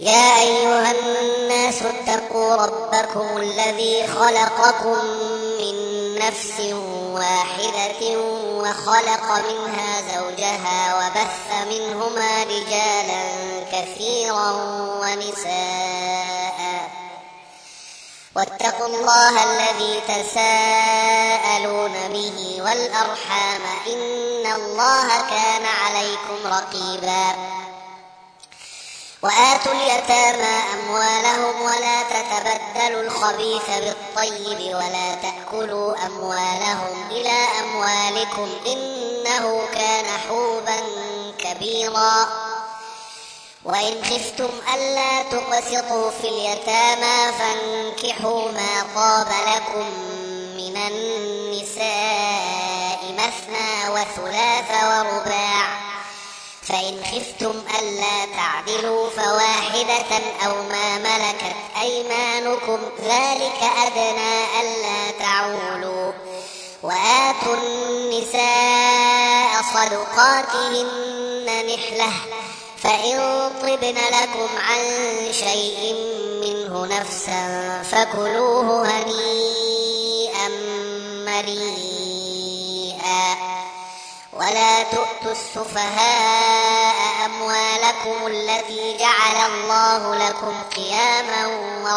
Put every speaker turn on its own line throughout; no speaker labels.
يا أيها الناس اتقوا ربكم الذي خلقكم من نفس واحدة وخلق منها زوجها وبث منهما رجالا كثيرا ونساء واتقوا الله الذي تساءلون به والأرحام إن الله كان عليكم رقيبا وآتوا اليتامى أموالهم ولا تتبدلوا الخبيث بالطيب ولا تأكلوا أموالهم إلى أموالكم إنه كان حوبا كبيرا وإن خفتم ألا تقسطوا في اليتامى فانكحوا ما طاب لكم من النساء مثنى وثلاث ورباع فإن خفتم ألا تعدلوا فواحدة أو ما ملكت أيمانكم ذلك أدنى ألا تعولوا وآتوا النساء صدقاتهن نحلة فإن طبن لكم عن شيء منه نفسا فكلوه هنيئا مريئا ولا تؤتوا السفهاء أموالكم التي جعل الله لكم قياما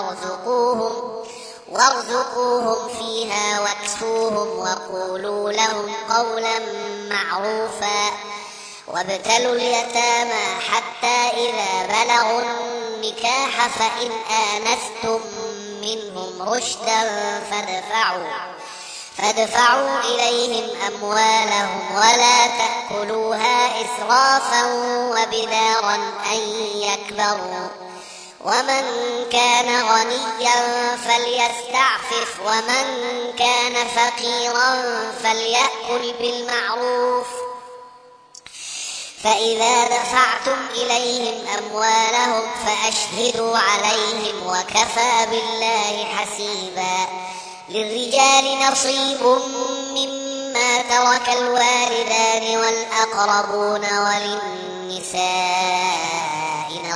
وارزقوهم فيها واكسوهم وقولوا لهم قولا معروفا وابتلوا اليتامى حتى إذا بلغوا النكاح فإن آنستم منهم رشدا فادفعوا إليهم أموالهم ولا تأكلوها إسرافا وبدارا أن يكبروا ومن كان غنيا فليستعفف ومن كان فقيرا فليأكل بالمعروف فإذا دفعتم إليهم أموالهم فأشهدوا عليهم وكفى بالله حسيبا للرجال نصيب مما ترك الوالدان والأقربون وللنساء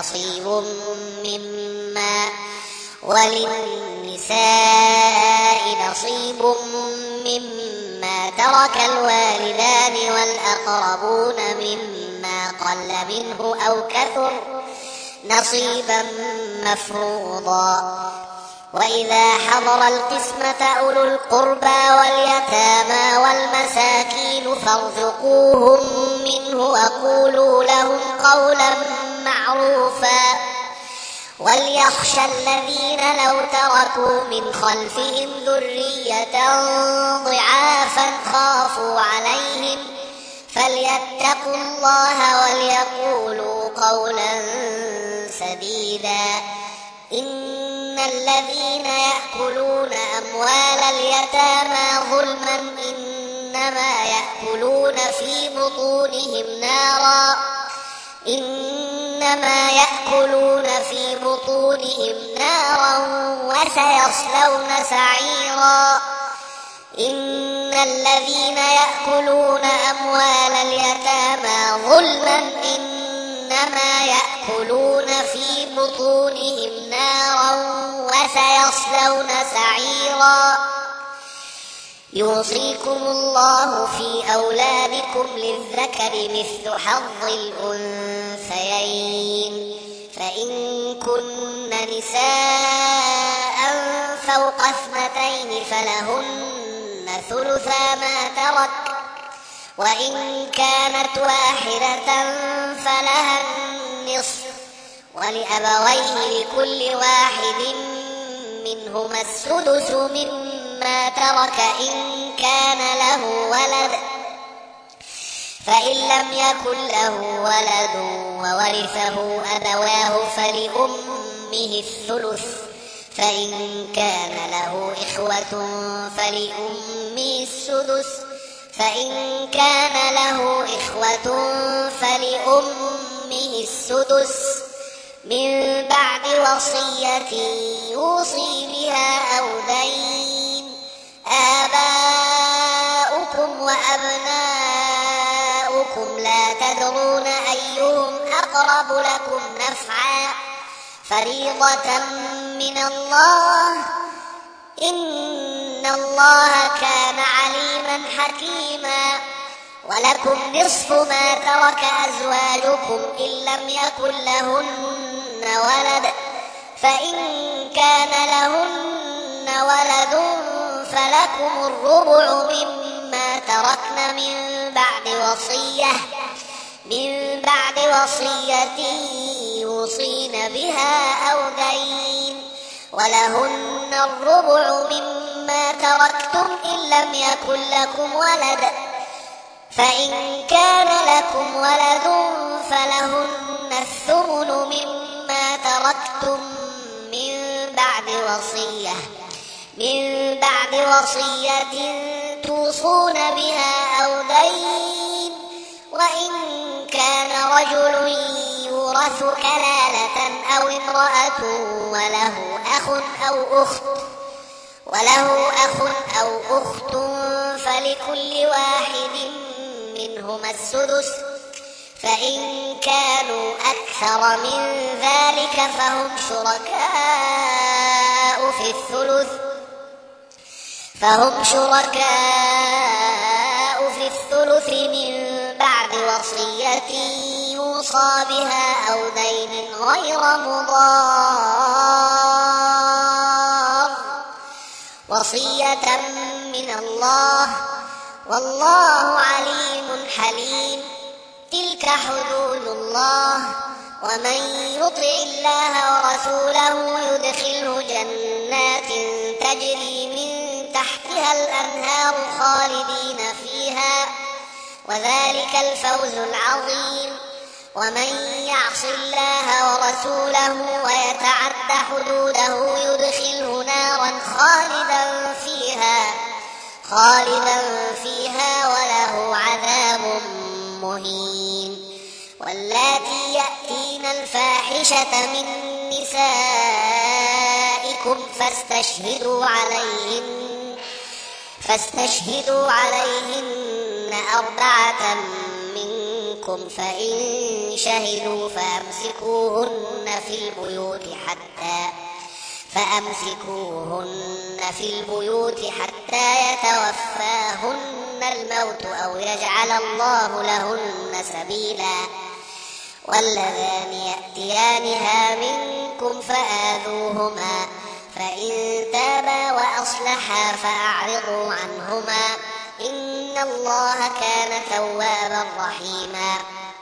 نصيب مما ترك الوالدان والأقربون مما قل منه أو كثر نصيبا مفروضا وإذا حضر القسمة أولو القربى واليتامى والمساكين فارزقوهم منه وقولوا لهم قولا معروفا وليخشى الذين لو تركوا من خلفهم ذرية ضعافا خافوا عليهم فليتقوا الله وليقولوا قولا سديدا إن الذين يأكلون أموال اليتامى ظلما إنما يأكلون في بطونهم نارا وسيصلون سعيرا إن الذين يأكلون أموال اليتامى ظلما إنما يأكلون في بطونهم نارا وسيصلون سعيرا يوصيكم الله في أولادكم للذكر مثل حظ الأنثيين فإن كن نساء فوق 2 فلهن ثلثا ما ترك وإن كانت واحدة فلها النصف ولأبويه لكل واحد منهما السدس مما ترك إن كان له ولد فإن لم يكن له ولد وورثه أبواه فلأمه الثلث فإن كان له إخوة فلأمه السدس فإن كان له إخوة فلأمه السدس من بعد وصية يوصي بها أو دين آباؤكم وأبناؤكم لا تدرون أيهم أقرب لكم نفعا فريضة من الله إن الله كان عليما حكيما. ولكم نصف ما ترك أزواجكم إن لم يكن لهن ولد، فإن كان لهن ولد فلكم الربع مما تركن من بعد وصية يوصين بها أو دين، ولهن الربع مما تركتم إن لم يكن لكم ولد، فإن كان لكم ولد فلهن الثمن مما تركتم من بعد وصية توصون بها أو دين. وإن كان رجل يورث كلالة أو امرأة وله أخ أو أخت فلكل واحد منهما السدس، فإن كانوا أكثر من ذلك فهم شركاء في الثلث من بعد وصية يوصى بها أو دين غير مضار، وصية من الله والله عليم حليم. تلك حدود الله، ومن يطع الله ورسوله يدخله جنات تجري من تحتها الأنهار خالدين فيها، وذلك الفوز العظيم. ومن يعص الله ورسوله ويتعد حدوده يدخله نارا خالدا فيها وله عذاب مهين. واللاتي يأتين الفاحشة من نسائكم فاستشهدوا عليهن 4 منكم، فإن شهدوا فأمسكوهن في البيوت حتى يتوفاهن الموت أو يجعل الله لهن سبيلا. واللذان يأتيانها منكم فآذوهما، فإن تابا وأصلحا فأعرضوا عنهما إن الله كان توابا رحيما.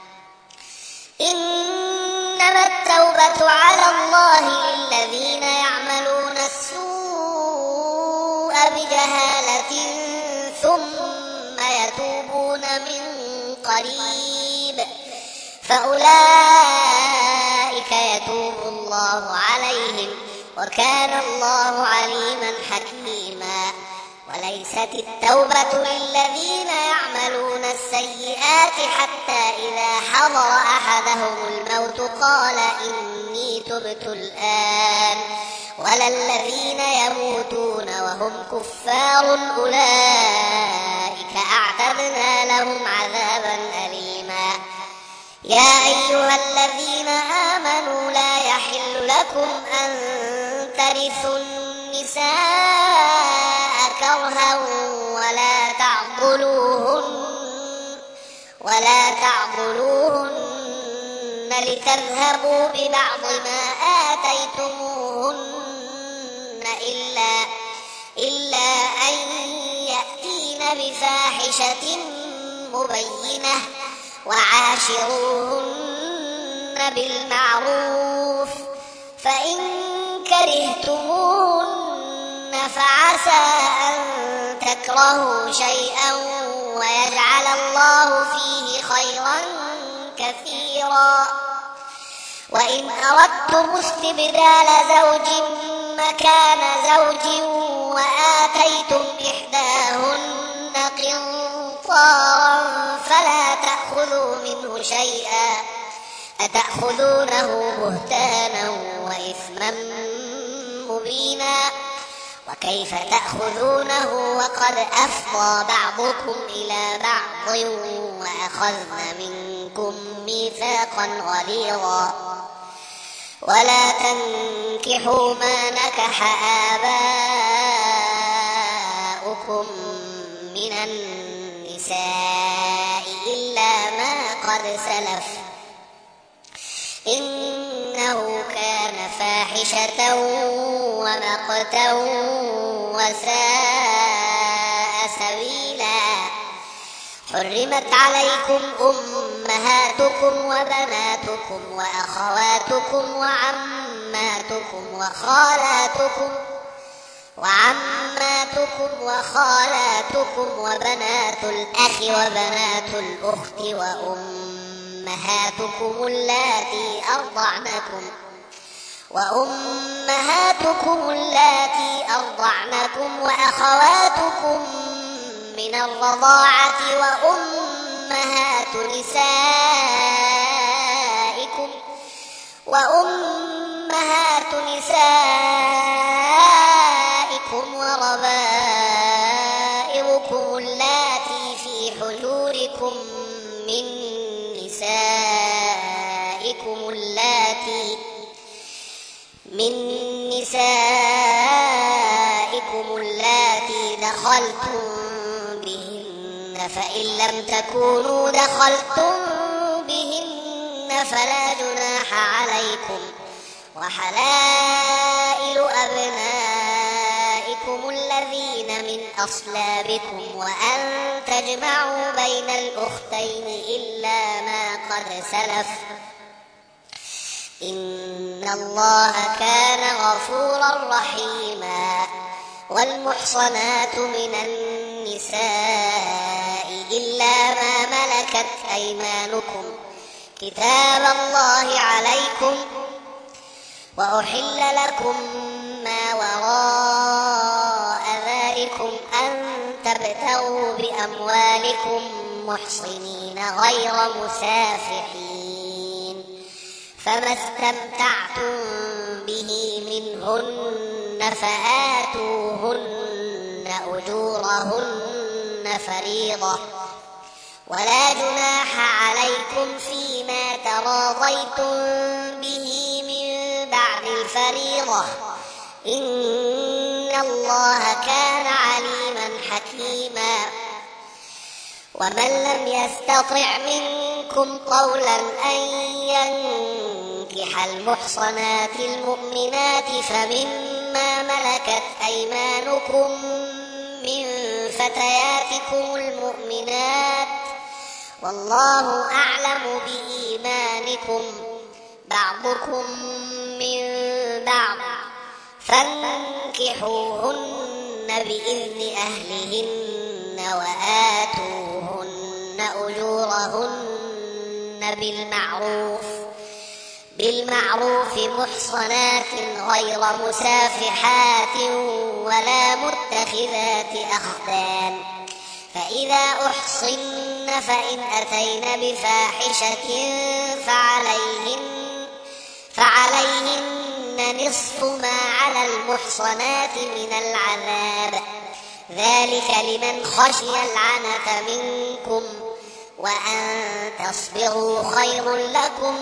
إنما التوبة على الله للذين يعملون السوء بجهالة ثم يتوبون من قريب فأولئك يتوب الله عليهم، وكان الله عليما حكيما. وليست التوبة للذين يعملون السيئات حتى إذا حضر أحدهم الموت قال إني تبت الآن، ولا الذين يموتون وهم كفار أولئك أعتدنا لهم عذابا أليما. يا أيها الذين آمنوا لا يحل لكم أن ترثوا النساء كرها ولا تعضلوهن لتذهبوا ببعض ما آتيتموهن إلا أن يأتين بفاحشة مبينة، وعاشروهن بالمعروف، فإن كرهتموهن فعسى أن تكرهوا شيئا ويجعل الله فيه خيرا كثيرا. وإن أردتم استبدال زوج مكان زوج وآتيتم إحداهن قنطارا فلا تأخذوا منه شيئا، أتأخذونه بهتانا وإثما مبينا. وكيف تأخذونه وقد أفضى بعضكم إلى بعض وأخذن منكم ميثاقا غليظا. ولا تنكحوا ما نكح آباؤكم من النساء إلا ما قد سلف إنه كان فاحشة ومقتا وساء سبيلا. حرمت عليكم أمهاتكم وبناتكم وأخواتكم وعماتكم وخالاتكم وبنات الأخ وبنات الأخت وأمهاتكم اللاتي أرضعنكم وأخواتكم من الرضاعة وأمهات نسائكم وربائبكم اللاتي في حجوركم من نسائكم اللاتي دخلتم بهن فإن لم تكونوا دخلتم بهن فلا جناح عليكم وحلائل أبنائكم الذين من أصلابكم وأن تجمعوا بين الأختين إلا ما قد سلف إن الله كان غفورا رحيما. والمحصنات من النساء إلا ما ملكت أيمانكم كتاب الله عليكم وأحل لكم ما وراء ذلكم أن تبتغوا بأموالكم محصنين غير مسافحين فما استمتعتم به منهن فآتوهن أجورهن فريضة ولا جناح عليكم فيما تراضيتم به من بعد الفريضة إن الله كان عليما حكيما. ومن لم يستطع منكم طولا أن ينكح المحصنات المؤمنات فمما ملكت أيمانكم من فتياتكم المؤمنات والله أعلم بإيمانكم بعضكم من بعض فانكحوهن بإذن أهلهن وآتوهن أجورهن بالمعروف محصنات غير مسافحات ولا متخذات أخدان فإذا أحصن فإن أتين بفاحشة فعليهن نصف ما على المحصنات من العذاب ذلك لمن خشي العنة منكم وأن تصبروا خير لكم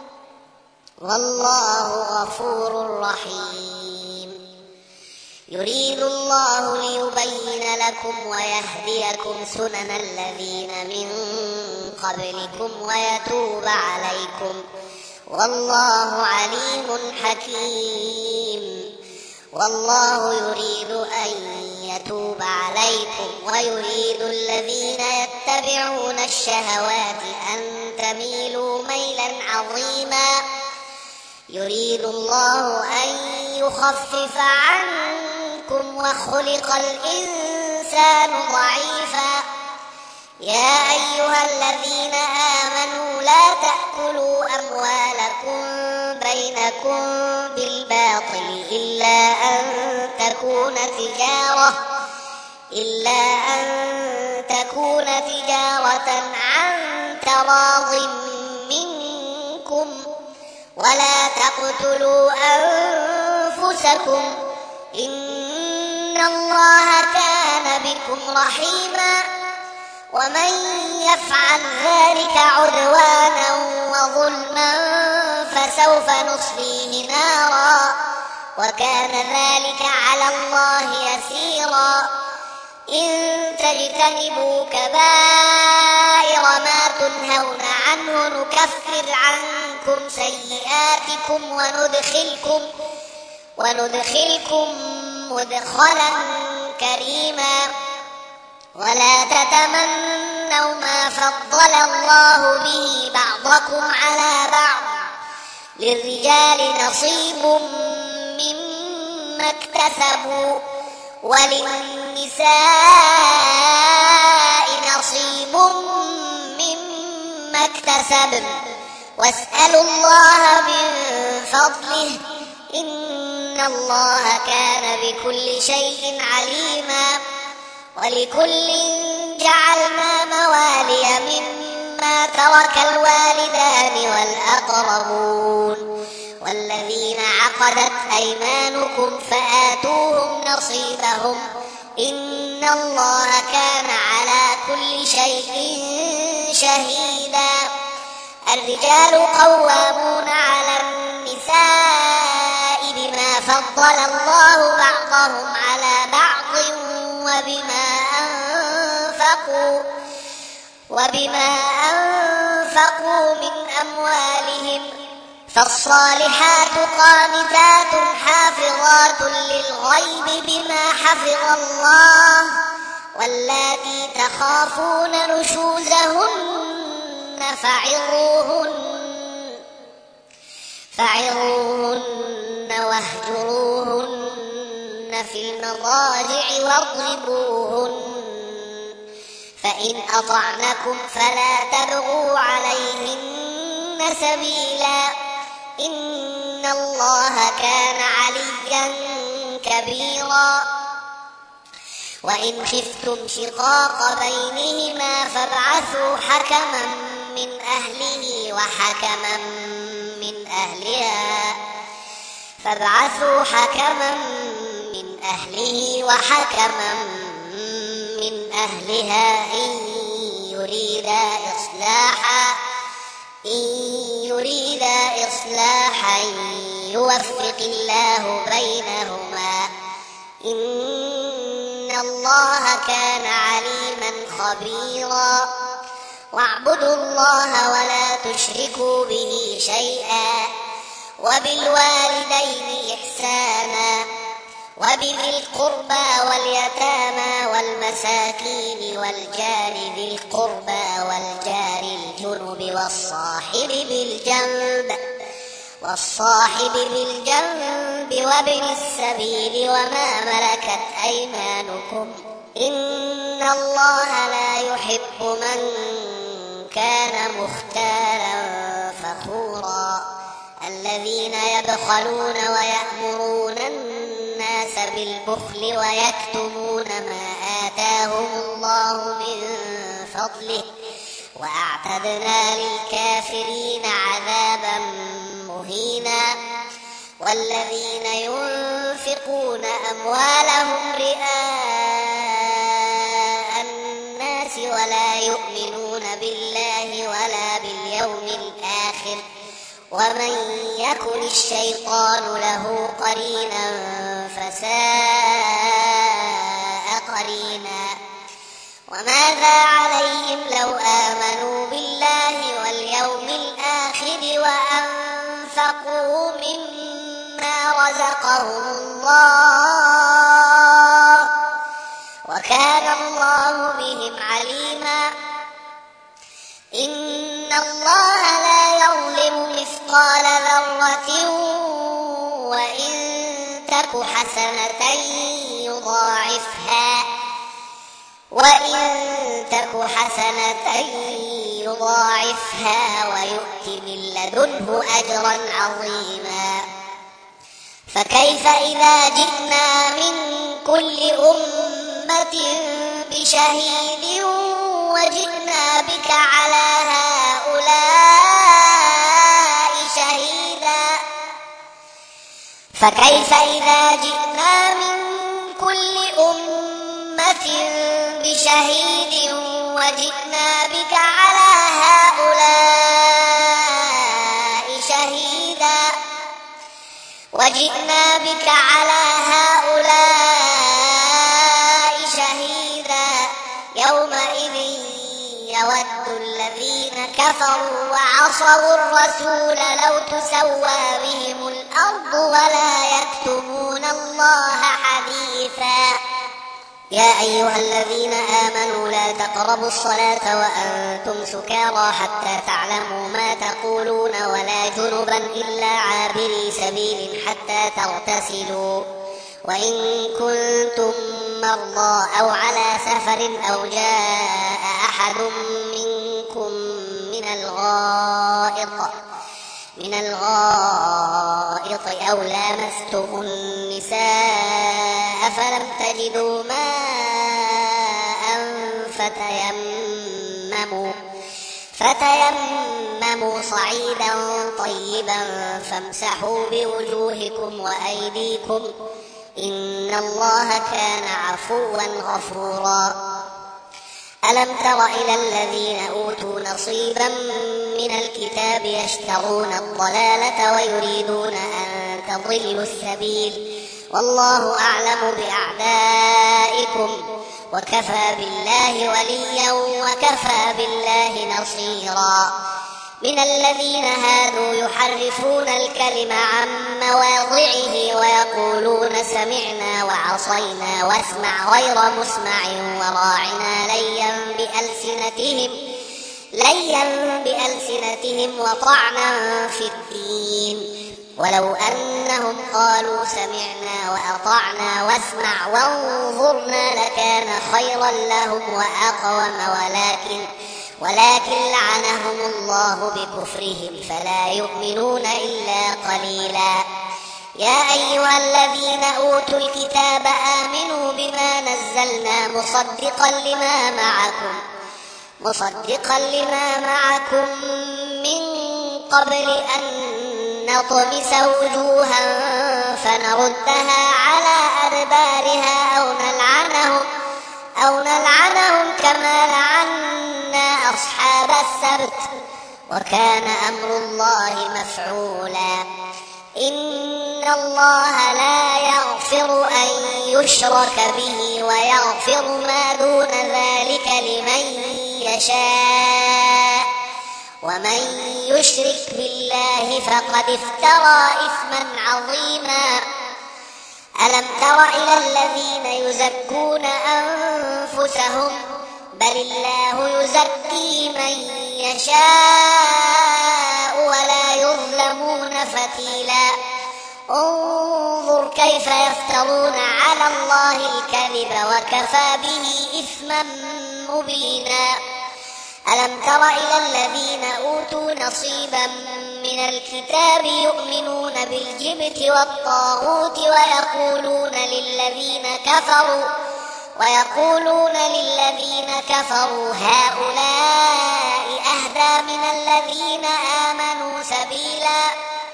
والله غفور رحيم. يريد الله ليبين لكم ويهديكم سنن الذين من قبلكم ويتوب عليكم والله عليم حكيم. والله يريد أن يتوب عليكم ويريد الذين يتبعون الشهوات أن تميلوا ميلا عظيما. يريد الله أن يخفف عنكم وخلق الإنسان ضعيفا. يا أيها الذين آمنوا لا تأكلوا أموالكم بينكم بالباطل إلا أن تكون تجارة عن تراض منكم ولا تقتلوا أنفسكم إن الله كان بكم رحيما. ومن يفعل ذلك عدوانا وظلما فسوف نصليه نارا وكان ذلك على الله يسيرا إن تجتنبوا كبائر ما تنهون عنه نكفر عنكم سيئاتكم وندخلكم مدخلا كريما ولا تتمنوا ما فضل الله به بعضكم على بعض للرجال نصيب مما اكتسبوا وللنساء نصيب مما اكتسبن واسألوا الله من فضله إن الله كان بكل شيء عليما ولكل جعلنا موالي مما ترك الوالدان والأقربون والذين عقدت أيمانكم فآتوهم نصيبهم إن الله كان على كل شيء شهيدا الرجال قوامون على النساء بما فضل الله بعضهم على بعض وبما أنفقوا من أموالهم فالصالحات قانتات حافظات للغيب بما حفظ الله واللاتي تخافون نشوزهن فعظوهن واهجروهن في المضاجع واضربوهن فإن أطعنكم فلا تبغوا عليهن سبيلا إن الله كان عليا كبيرا وإن خفتم شقاق بينهما فابعثوا حكما من أهله وحكما من أهلها إن يريدا إصلاحا يوفق الله بينهما إن الله كان عليما خبيرا واعبدوا الله ولا تشركوا به شيئا وبالوالدين إحسانا وبذي القربى واليتامى والمساكين والجار ذي القربى والجار الجنب والصاحب بالجنب وابن السبيل وما ملكت أيمانكم إن الله لا يحب من كان مختالا فخورا الذين يبخلون ويأمرون الناس بالبخل ويكتمون ما آتاهم الله من فضله وأعتدنا للكافرين عذابا مهينا والذين ينفقون أموالهم رئاء الناس ولا يؤمنون بالله ولا باليوم الآخر ومن يكن الشيطان له قرينا فساء قرينا وماذا عليهم لو آمنوا بالله واليوم الآخر وأنفقوا مما رزقهم الله وكان الله بهم عليما إن الله لا يظلم مثقال ذرة وإن تك حسنة يضاعفها ويؤت من لدنه أجرا عظيما فكيف إذا جئنا من كل أمة بشهيد وجئنا بك على هؤلاء شهيدا فكيف إذا جئنا من كل أمة بشهيد وجئنا بك على هؤلاء شهيدا وجئنا بك على هؤلاء شهيدا يومئذ يود الذين كفروا وعصوا الرسول لو تسوى بهم الأرض ولا يكتمون الله حديثا. يا أيها الذين آمنوا لا تقربوا الصلاة وأنتم سكارى حتى تعلموا ما تقولون ولا جنبا إلا عابري سبيل حتى تغتسلوا وإن كنتم مرضى أو على سفر أو جاء أحد منكم من الغائط أو لامستم النساء فلم تجدوا ماء فتيمموا صعيدا طيبا فامسحوا بوجوهكم وأيديكم إن الله كان عفوا غفورا. ألم تر إلى الذين أوتوا نصيبا من الكتاب يشترون الضلالة ويريدون أن تضلوا السبيل والله أعلم بأعدائكم وكفى بالله وليا وكفى بالله نصيرا. من الذين هادوا يحرفون الكلم عن مواضعه ويقولون سمعنا وعصينا واسمع غير مسمع وراعنا ليا بألسنتهم وطعنا في الدين ولو أنهم قالوا سمعنا وأطعنا واسمع وانظرنا لكان خيرا لهم وأقوم ولكن لعنهم الله بكفرهم فلا يؤمنون إلا قليلا. يا أيها الذين أوتوا الكتاب آمنوا بما نزلنا مصدقا لما معكم من قبل أن نطمس وجوها فنردها على أدبارها أو نلعنهم كما لعنا أصحاب السبت وكان أمر الله مفعولا. إن الله لا يغفر أن يشرك به ويغفر ما دون ذلك لمن يشاء ومن يشرك بالله فقد افترى إثما عظيما. ألم تر إلى الذين يزكون أنفسهم بل الله يزكي من يشاء ولا يظلمون فتيلا. انظر كيف يفترون على الله الكذب وكفى به إثما مبينا. ألم تر إلى الذين أوتوا نصيبا من الكتاب يؤمنون بالجبت والطاغوت ويقولون للذين كفروا هؤلاء أهدى من الذين آمنوا سبيلا.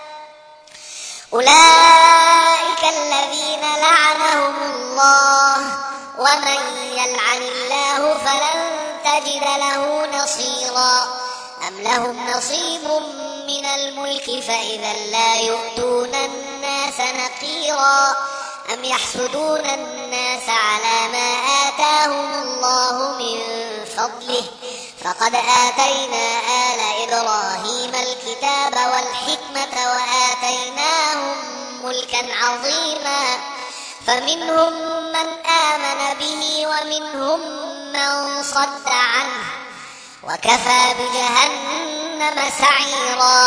أولئك الذين لعنهم الله ومن يلعن الله فلن تجد له نصيرا. أم لهم نصيب من الملك فإذا لا يؤتون الناس نقيرا أم يحسدون الناس على ما آتاهم الله من فضله فقد آتينا آل إبراهيم الكتاب والحكمة وآتيناهم ملكا عظيما فمنهم من آمن به ومنهم من صد عنه وكفى بجهنم سعيرا.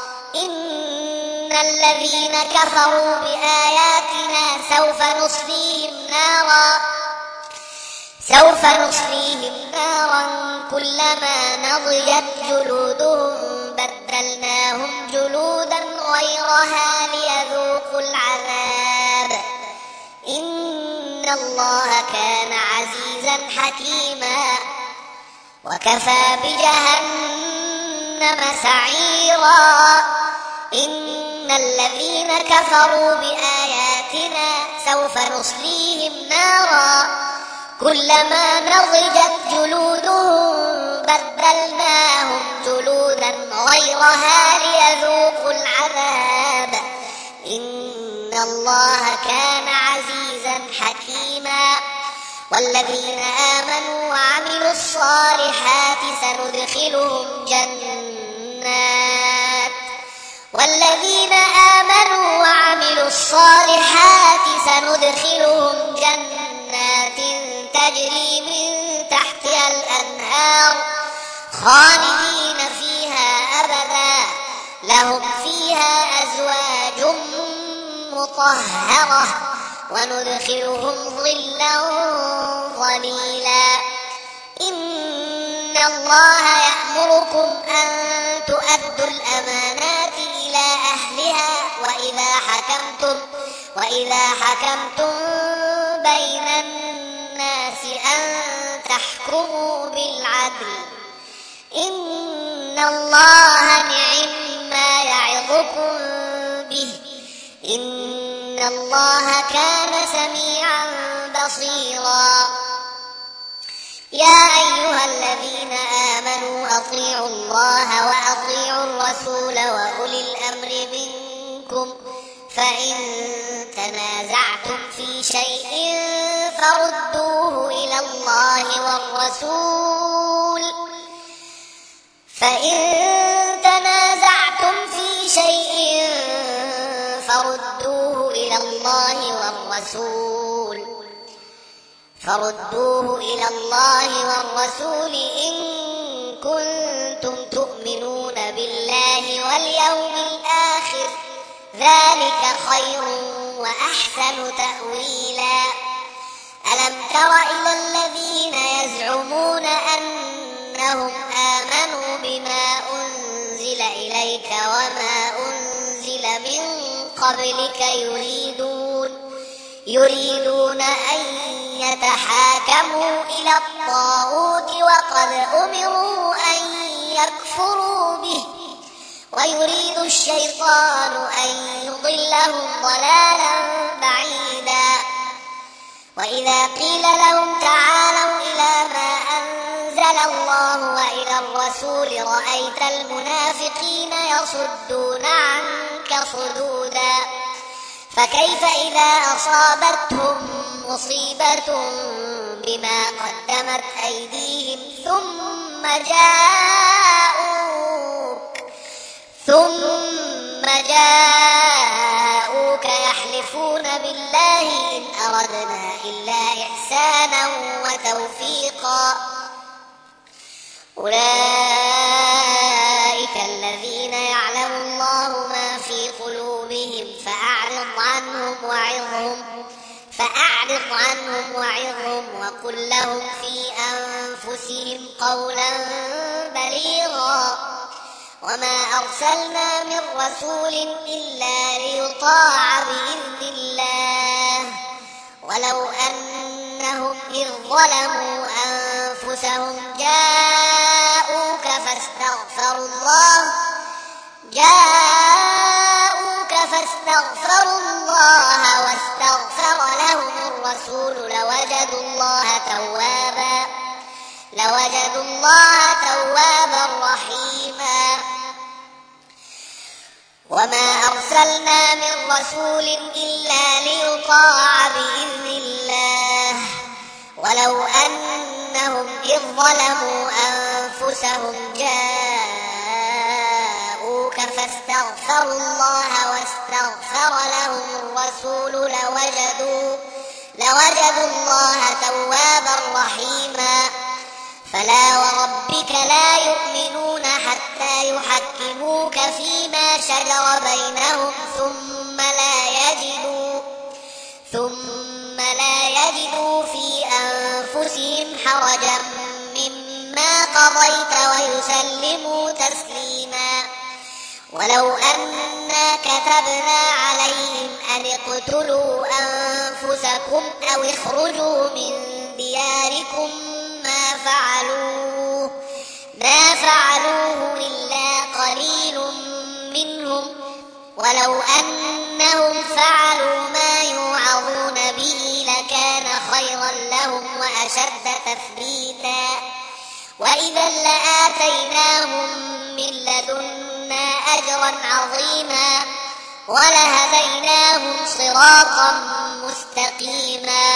إن الذين كفروا بآياتنا سوف نصليهم نارا كلما نضجت جلودهم بدلناهم جلودا غيرها ليذوقوا العذاب إن الله كان عزيزا حكيما. وكفى بجهنم سعيرا. إن الذين كفروا بآياتنا سوف نصليهم نارا كلما نضجت جلودهم بدلناهم جلودا غيرها ليذوقوا العذاب إن الله كان عزيزا حكيما. والذين آمنوا وعملوا الصالحات سندخلهم جنات تجري من تحتها الأنهار خالدين فيها أبدا، لهم فيها أزواج مطهرة وندخلهم ظلا ظليلا. إن الله يأمركم أن تؤدوا الأمانات إلى أهلها وإذا حكمتم بين الناس أن تحكموا بالعدل. إن الله نعم يعظكم به، إن الله كان سميعا بصيرا. يا أيها الذين آمنوا أطيعوا الله وأطيعوا الرسول وأولي الأمر منكم، فإن تنازعتم في شيء فردوه إلى الله والرسول إن كنتم تؤمنون بالله واليوم الآخر، ذلك خير وأحسن تأويلا. ألم تر إلى الذين يزعمون أنهم آمنوا بما أنزل إليك وما أنزل من قبلك يريدون أن يتحاكموا إلى الطاغوت وقد أمروا أن يكفروا به، ويريد الشيطان أن يضلهم ضلالا بعيدا. وإذا قيل لهم تعالوا إلى ما أنزل الله وإلى الرسول رأيت المنافقين يصدون عنك صدودا. فكيف إذا أصابتهم مصيبة بما قدمت أيديهم ثم جاءوك يحلفون بالله إن أردنا إلا إحسانا وتوفيقا، أولئك الذين يعلم الله ما في قلوبهم فأعرض عنهم وعظهم وقل لهم في أنفسهم قولا بليغا. وما أرسلنا من رسول إلا ليطاع بإذن الله، ولو أنهم إذ ظلموا أنفسهم جاءوك فاستغفروا الله واستغفر لهم الرسول لوجدوا الله توابا رحيما. وما أرسلنا من رسول إلا ليطاع بإذن الله، ولو أنهم إذ ظلموا أنفسهم جاءوك فاستغفروا الله واستغفر لهم الرسول لوجدوا الله توابا رحيما. فلا وربك لا يؤمنون حتى يحكموك فيما شجر بينهم ثم لا يجدوا في أنفسهم حرجا مما قضيت ويسلموا تسليما. ولو أنا كتبنا عليهم أن اقتلوا أنفسكم أو اخرجوا من دياركم ما فعلوه إلا قليل منهم، ولو أنهم فعلوا ما يوعظون به لكان خيرا لهم وأشد تثبيتا. وإذا لآتيناهم من لدنا أجرا عظيما. ولهديناهم صراطا مستقيما.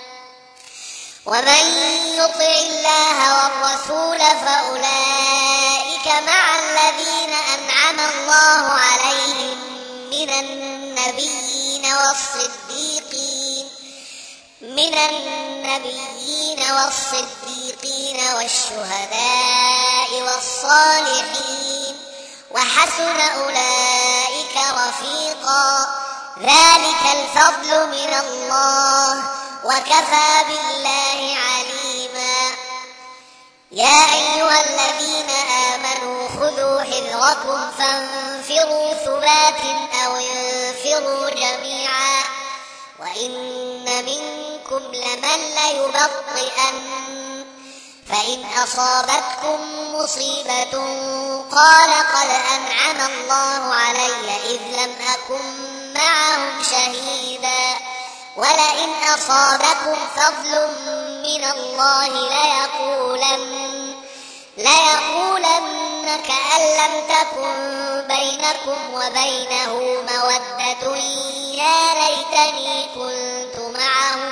ومن يطع الله والرسول فأولئك مع الذين أنعم الله عليهم من النبيين والصديقين والشهداء والصالحين، وحسن أولئك رفيقا. ذلك الفضل من الله، وكفى بالله عليما. يا أيها الذين آمنوا خذوا حذركم فانفروا ثبات أو انفروا جميعا، وإن منكم لمن ليبطئن، فإن أصابتكم مصيبة قال قد أنعم الله علي إذ لم أكن معهم شهيدا، ولئن أصابكم فضل من الله ليقولن كأن لم تكن بينكم وبينه مودة يا ليتني كنت معهم،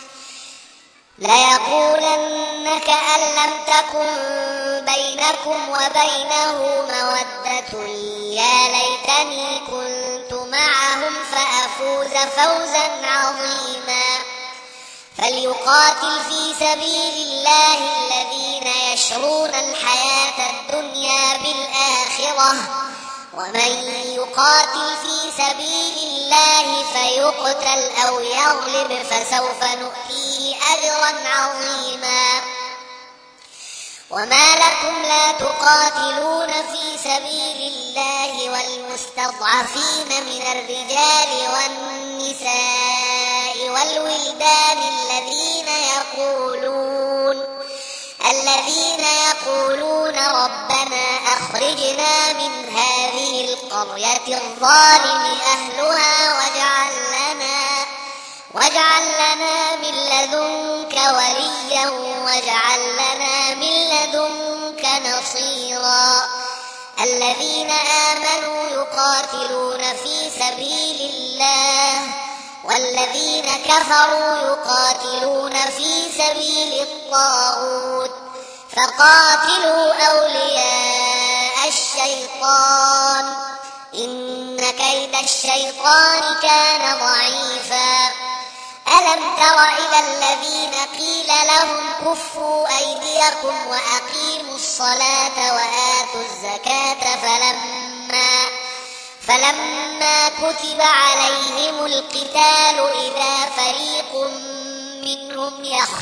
فأفوز فوزا عظيما. فليقاتل في سبيل الله الذين يشرون الحياة الدنيا بالآخرة، ومن يقاتل في سبيل الله فيقتل أو يغلب فسوف نؤتيه أجرا عظيما. وما لكم لا تقاتلون في سبيل الله والمستضعفين من الرجال والنساء والولدان الذين يقولون ربنا أخرجنا من هذه القرية الظالم أهلها واجعل لنا من لدنك وليا واجعل لنا من لدنك نصيرا. الذين آمنوا يقاتلون في سبيل الله، والذين كفروا يقاتلون في سبيل الطاغوت، فقاتلوا أولياء الشيطان إن كيد الشيطان كان ضعيفا. ألم تر إلى الذين قيل لهم كفوا أيديكم وأقيموا الصلاة وآتوا الزكاة فلما كتب عليهم القتال إذا فريق منهم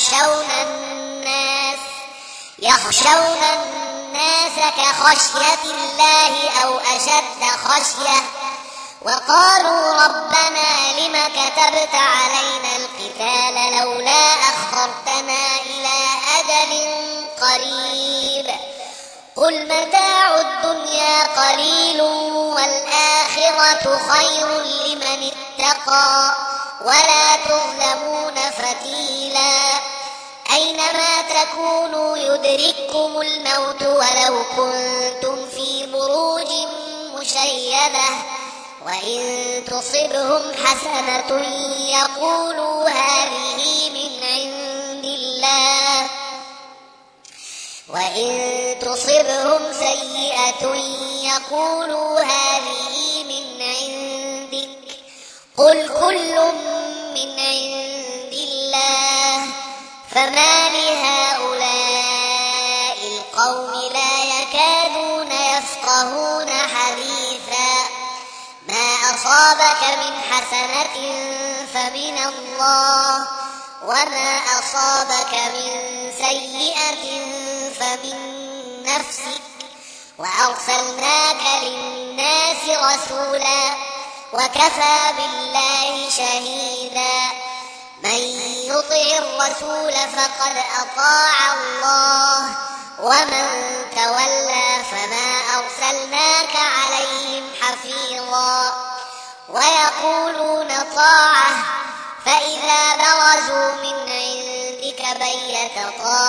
يخشون الناس كخشية الله أو أشد خشية، وقالوا ربنا لم كتبت علينا القتال لولا أخرتنا إلى أجل قريب، قل متاع الدنيا قليل والآخرة خير لمن اتقى ولا تظلمون فتيلا. أينما تكونوا يدرككم الموت ولو كنتم في بروج مشيدة، وإن تصبهم حسنة يقولوا هذه من عند الله، وإن تصبهم سيئة يقولوا هذه من عندك، قل كل من عند الله. فما لهؤلاء القوم لا يكادون يفقهون حديثا. ما أصابك من حسنة فمن الله، وما أصابك من سيئة فمن نفسك، وأرسلناك للناس رسولا وكفى بالله شهيدا. من يطع الرسول فقد أطاع الله، ومن تولى فما أرسلناك عليهم حفيظا. ويقولون طاعة فإذا برزوا من عندك بيت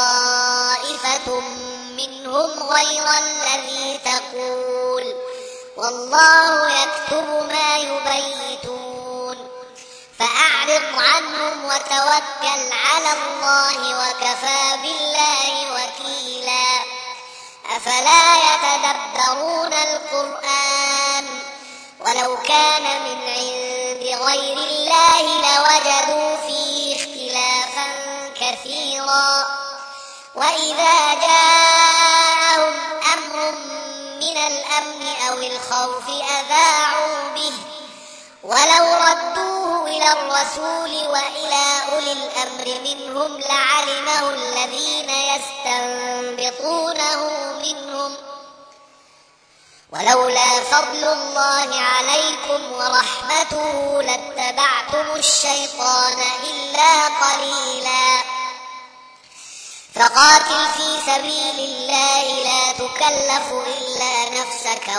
طائفة منهم غير الذي تقول، والله يكتب ما يبيتون فأعرض عنهم وتوكل على الله وكفى بالله وكيلا أفلا يتدبرون القرآن ولو كان من عند غير الله لوجدوا فيه اختلافا كثيرا وإذا جاءهم أمر من الأمن أو الخوف أذاعوا به ولو ردوه إلى الرسول وإلى أولي الأمر منهم لعلمه الذين يستنبطونه منهم ولولا فضل الله عليكم ورحمته لاتبعتم الشيطان إلا قليلا فقاتل في سبيل الله لا تكلف إلا نفسك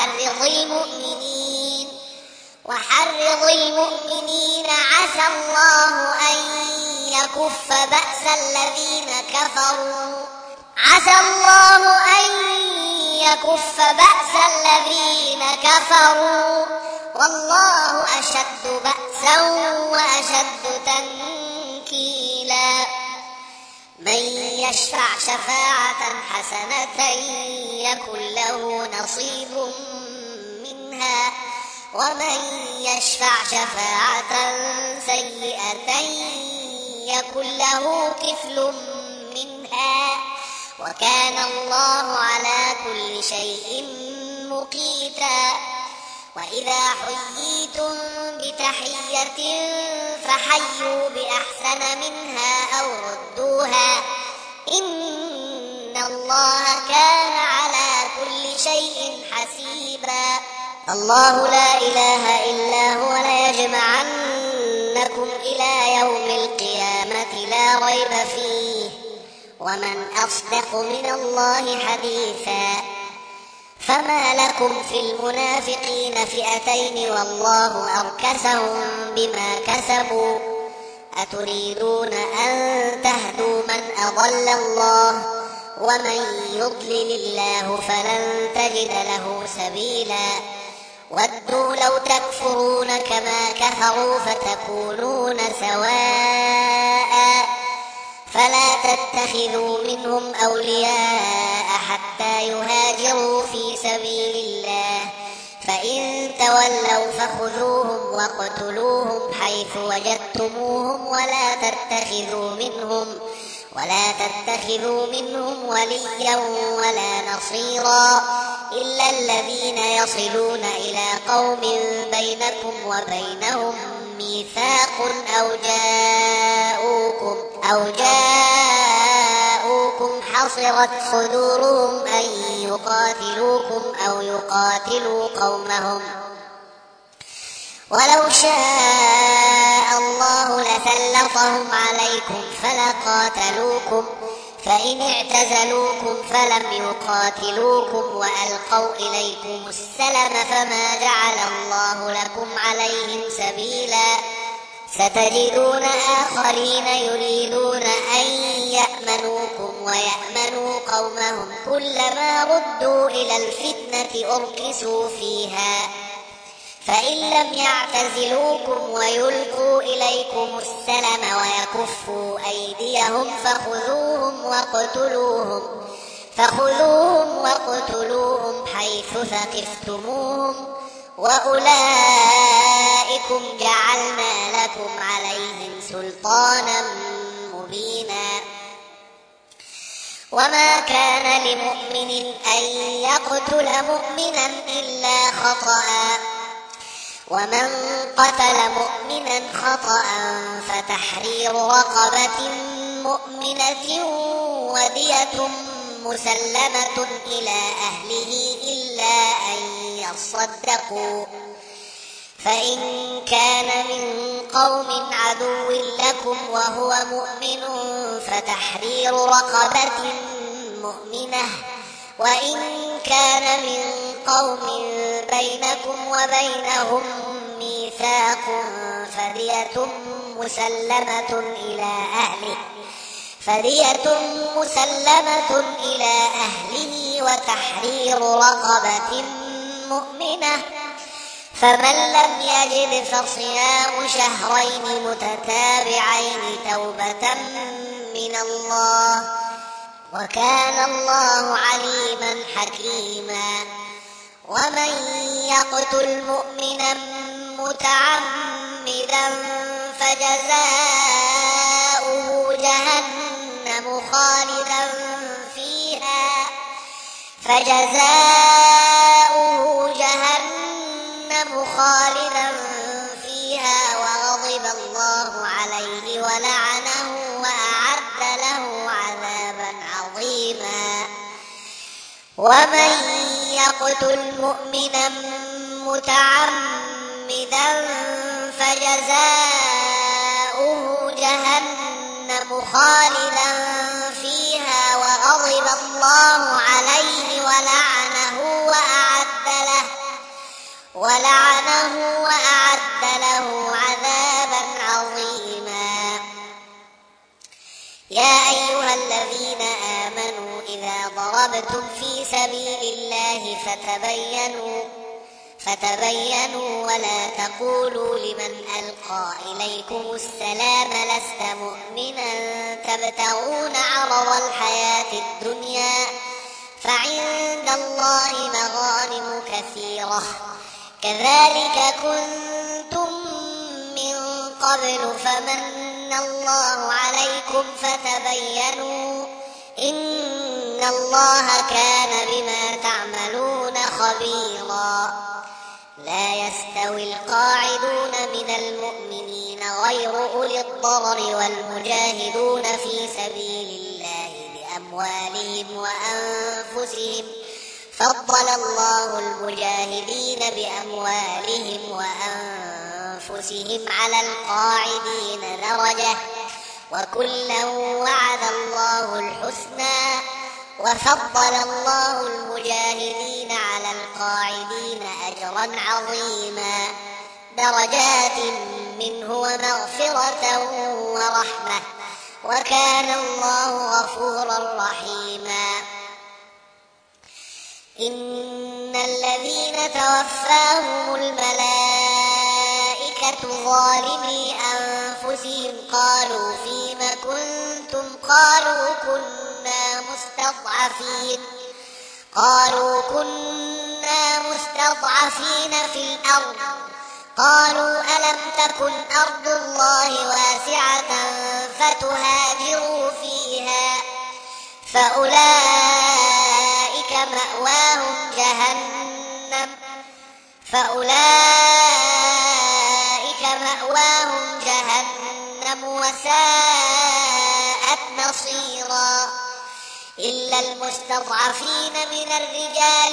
وحرض المؤمنين عسى الله أن يكف بأس الذين كفروا والله أشد بأسا وأشد تنكيلا من يشفع شفاعة حسنة يكن له نصيب منها ومن يشفع شفاعة سيئة يكن له كفل منها وكان الله على كل شيء مقيتا وإذا حييتم بتحية فحيوا بأحسن منها أو ردوها إن الله كان على كل شيء حسيبا الله لا إله إلا هو ليجمعنكم إلى يوم القيامة لا ريب فيه ومن أصدق من الله حديثا فما لكم في المنافقين فئتين والله أركسهم بما كسبوا أتريدون أن تهدوا من أضل الله ومن يضلل الله فلن تجد له سبيلا ودوا لو تكفرون كما كفروا فتكونون سواء فلا تتخذوا منهم أولياء حتى يهاجروا في سبيل الله فإن تولوا فخذوهم واقتلوهم حيث وجدتموهم ولا تتخذوا منهم وليا ولا نصيرا إلا الذين يصلون إلى قوم بينكم وبينهم ميثاق أو جاءوكم حصرت صدورهم أن يقاتلوكم أو يقاتلوا قومهم ولو شاء الله لسلطهم عليكم فلقاتلوكم فإن اعتزلوكم فلم يقاتلوكم وألقوا إليكم السلم فما جعل الله لكم عليهم سبيلا ستجدون آخرين يريدون أن يأمنوكم ويأمنوا قومهم كلما ردوا إلى الفتنة أركسوا فيها فإن لم يعتزلوكم ويلقوا إليكم السلم ويكفوا أيديهم فخذوهم واقتلوهم حيث ثقفتموهم وأولئكم جعلنا لكم عليهم سلطانا مبينا وما كان لمؤمن أن يقتل مؤمنا إلا خطأ ومن قتل مؤمنا خطأ فتحرير رقبة مؤمنة ودية مسلمة إلى أهله إلا أن يصدقوا فإن كان من قوم عدو لكم وهو مؤمن فتحرير رقبة مؤمنة وإن كان من قوم بينكم وبينهم ميثاق فدية مسلمة إلى أهله وتحرير رقبة مؤمنة فمن لم يجد فصيام شهرين متتابعين توبة من الله وكان الله عليما حكيما. ومن يقتل مؤمنا متعمدا فجزاؤه جهنم خالدا فيها وغضب الله عليه ولعنه وأعد له عذابا عظيما. ومن يقتل مؤمنا متعمدا فجزاؤه جهنم خالدا فيها وغضب الله عليه ولعنه وأعد له عذابا عظيما. يا أيها الذين آمنوا إذا ضربتم في سبيل الله فتبينوا ولا تقولوا لمن ألقى إليكم السلام لست مؤمنا تبتغون عرض الحياة الدنيا فعند الله مغانم كثيرة كذلك كنتم من قبل فمن الله عليكم فتبينوا إن الله كان بما تعملون خبيرا. لا يستوي القاعدون من المؤمنين غير أولي الضرر والمجاهدون في سبيل الله بأموالهم وأنفسهم فضل الله المجاهدين بأموالهم وأنفسهم على القاعدين درجة وكلا وعد الله الحسنى وفضل الله المجاهدين على القاعدين أجرا عظيما درجات منه ومغفرة ورحمة وكان الله غفورا رحيما. إن الذين توفاهم الملائكة ظالمي أنفسهم قالوا فيم كنتم قالوا كنا مستضعفين في الأرض قالوا ألم تكن أرض الله واسعة فتهاجروا فيها فأولئك مأواهم جهنم وساءت مصيرا. إلا المستضعفين من الرجال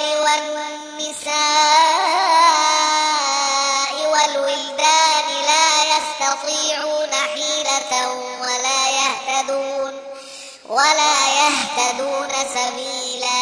والنساء والولدان لا يستطيعون حيلة ولا يهتدون سبيلا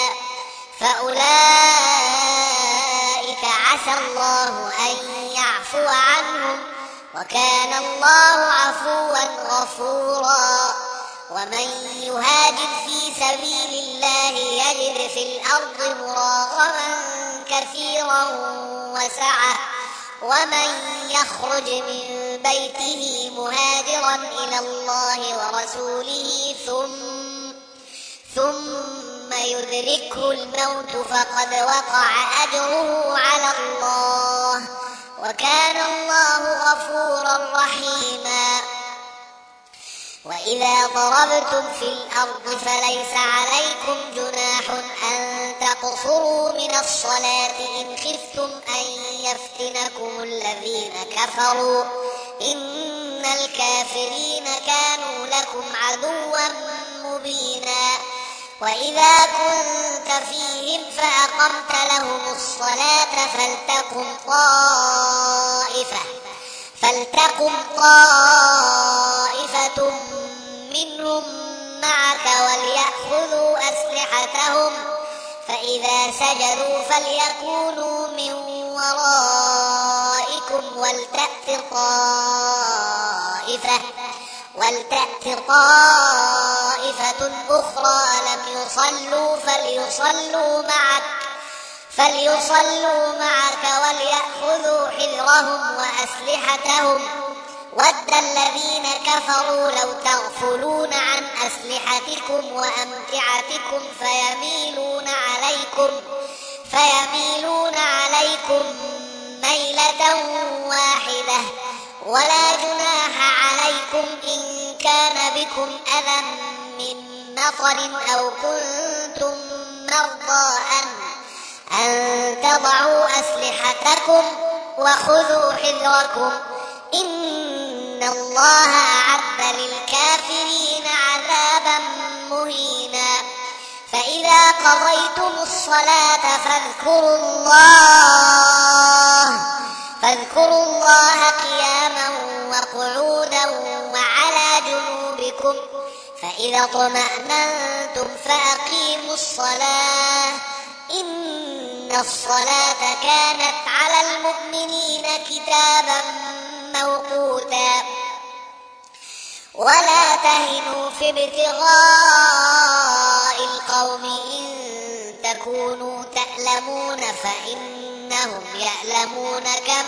فأولئك عسى الله أن يعفو عنهم وكان الله عفوا غفورا. ومن يهاجر في سبيل الله يجد في الأرض مراغما كثيرا وسعة ومن يخرج من بيته مهاجرا إلى الله ورسوله ثم يدركه الموت فقد وقع أجره على الله وكان الله غفورا رحيما. وإذا ضربتم في الأرض فليس عليكم جناح أن تقصروا من الصلاة إن خفتم أن يفتنكم الذين كفروا إن الكافرين كانوا لكم عدوا مبينا. وإذا كنت فيهم فأقمت لهم الصلاة فلتقم طائفة منهم معك وليأخذوا أسلحتهم فإذا سجدوا فليكونوا من ورائكم ولتأت طائفة أخرى لم يصلوا فليصلوا معك فليصلوا معك وليأخذوا حذرهم وأسلحتهم ود الذين كفروا لو تغفلون عن أسلحتكم وأمتعتكم فيميلون عليكم ميلة واحدة ولا جناح عليكم إن كان بكم أذى من مطر أو كنتم مرضى أن تضعوا أسلحتكم وخذوا حذركم إن الله أعد للكافرين عذابا مهينا فإذا قضيتم الصلاة فاذكروا الله قياما وقعودا وعلى جنوبكم فإذا اطمأننتم فأقيموا الصلاة إن الصلاة كانت على المؤمنين كتابا موقوتا ولا تهنوا في ابتغاء القوم إن تكونوا تألمون فإنهم يألمون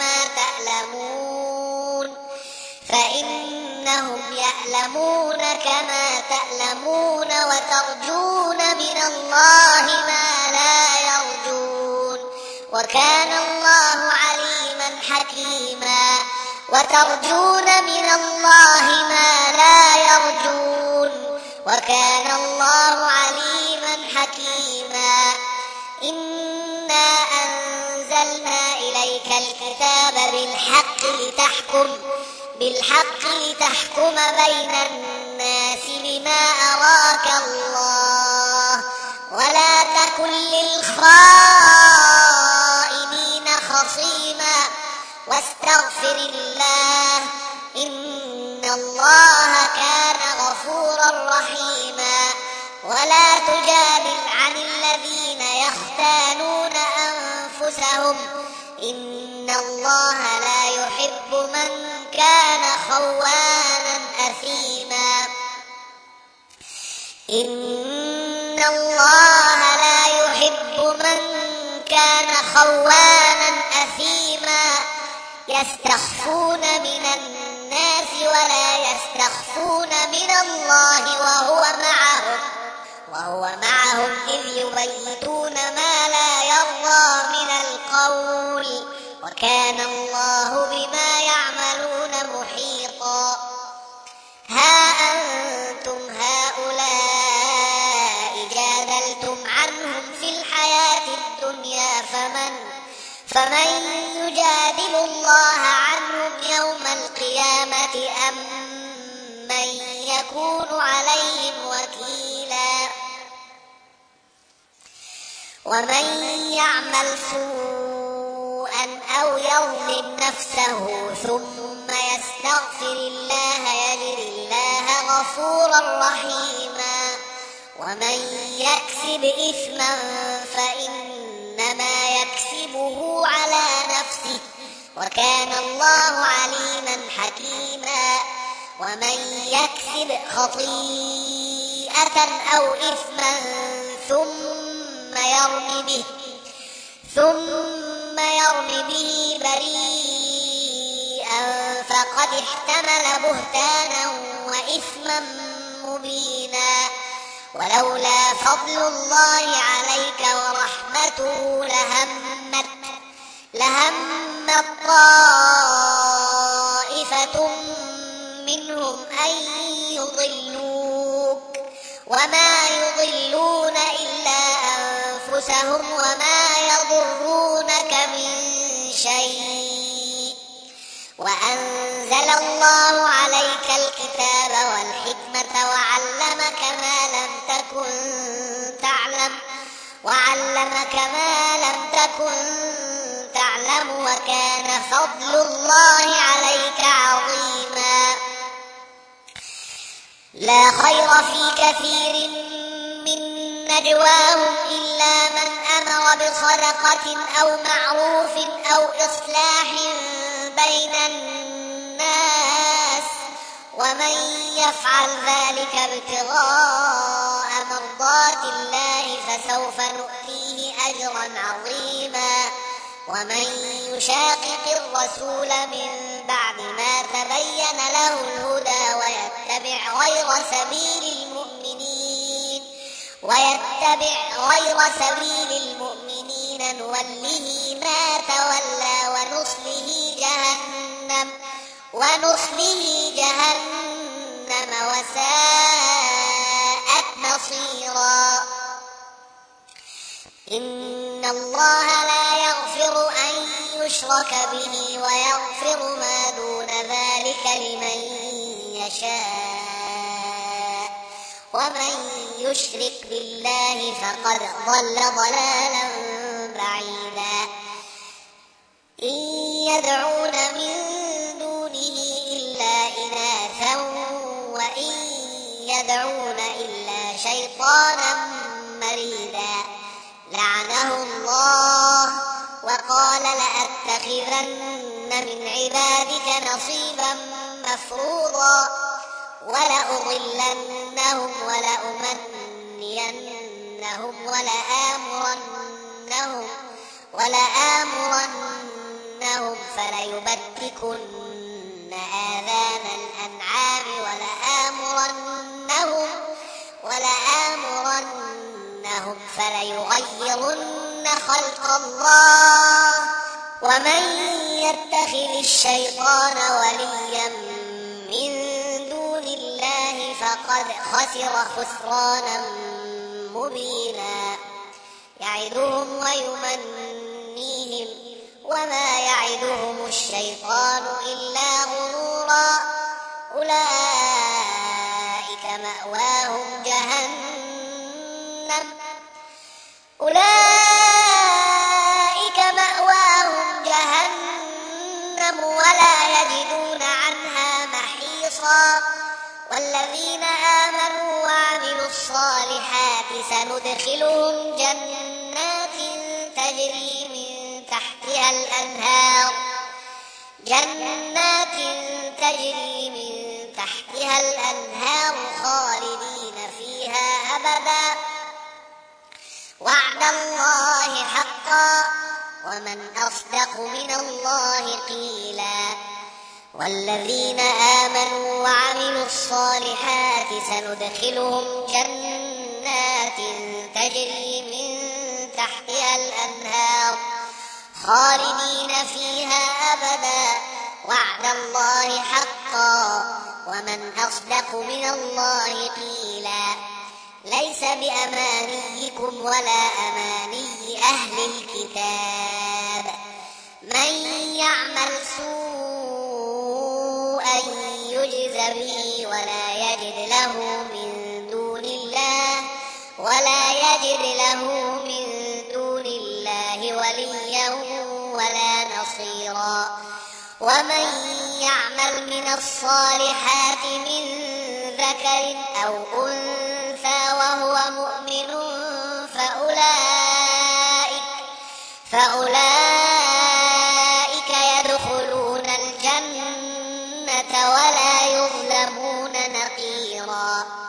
كما تألمون وترجون من الله ما لا يرجون وكان الله عليما حكيما إنا أنزلنا إليك الكتاب بالحق لتحكم بين الناس بما أراك الله ولا تكن للخائنين خصيما واستغفر الله إن الله كان غفورا رحيما ولا تجادل عن الذين يختانون أنفسهم إن الله لا يحب من كان خوانا أثيما يستخفون من الناس ولا يستخفون من الله وهو معهم إذ يبيتون ما لا يرضى من القول وكان الله بما يعملون محيطا ها أنتم هؤلاء جادلتم عنهم في الحياة الدنيا فمن يجادل الله عنهم يوم القيامة أم من يكون عليهم وكيلا ومن يعمل سوءا أو يظلم نفسه ثم يستغفر الله يجد الله غفورا رحيما ومن يكسب إثما فإنما يكسبه على نفسه وكان الله عليما حكيما ومن يكسب خطيئة أو إثما ثم يرم به بريئا فقد احتمل بهتانا وإثما مبينا ولولا فضل الله عليك ورحمته لهمت طائفة منهم أن يضلوك وما يضلون إلا أنفسهم وما يضرونك من شيء وأنزل الله عليك الكتاب والحكمة وعلمك ما لم تكن تعلم وكان فضل الله عليك عظيما لا خير في كثير من نجواهم إلا من أمر بصدقة أو معروف أو إصلاح بين الناس ومن يفعل ذلك ابتغاء مرضات الله فسوف نؤتيه أجرا عظيما. ومن يشاقق الرسول من بعد ما تبين له الهدى ويتبع غير سبيل المؤمنين نوله ما تولى ونصله جهنم وساءت مصيرا. إن الله لا يغفر أن يشرك به ويغفر ما دون ذلك لمن يشاء، ومن يشرك بالله فقد ضل ضلالا بعيدا. إن يدعون من دونه إلا إناثا وإن يدعون إلا شيطانا مريدا. لعنه الله وقال لأتخذن من عبادك نصيبا مفروضا ولأضلنهم ولآمرنهم فليبتكن آذان الأنعام ولآمرنهم فليغيرن خلق الله. ومن يتخذ الشيطان وليا من دون الله فقد خسر خسرانا مبينا. يعدهم ويمنيهم وما يعدهم الشيطان إلا غرورا. أولئك مأواهم جهنم ولا يجدون عنها محيصا. والذين آمنوا وعملوا الصالحات سندخلهم جنات تجري من تحتها الأنهار خالدين فيها أبدا. وعد الله حقا ومن أصدق من الله قيلا. والذين آمنوا وعملوا الصالحات سندخلهم جنات تجري من تحتها الأنهار خالدين فيها أبدا. وعد الله حقا ومن أصدق من الله قيلا. ليس بأمانيكم ولا أماني أهل الكتاب. من يعمل سوءا يجز به ولا يجد له من دون الله وليا ولا نصيرا. ومن يعمل من الصالحات من ذكر أو أنثى وهو مؤمن فأولئك يدخلون الجنة ولا يظلمون نقيرا.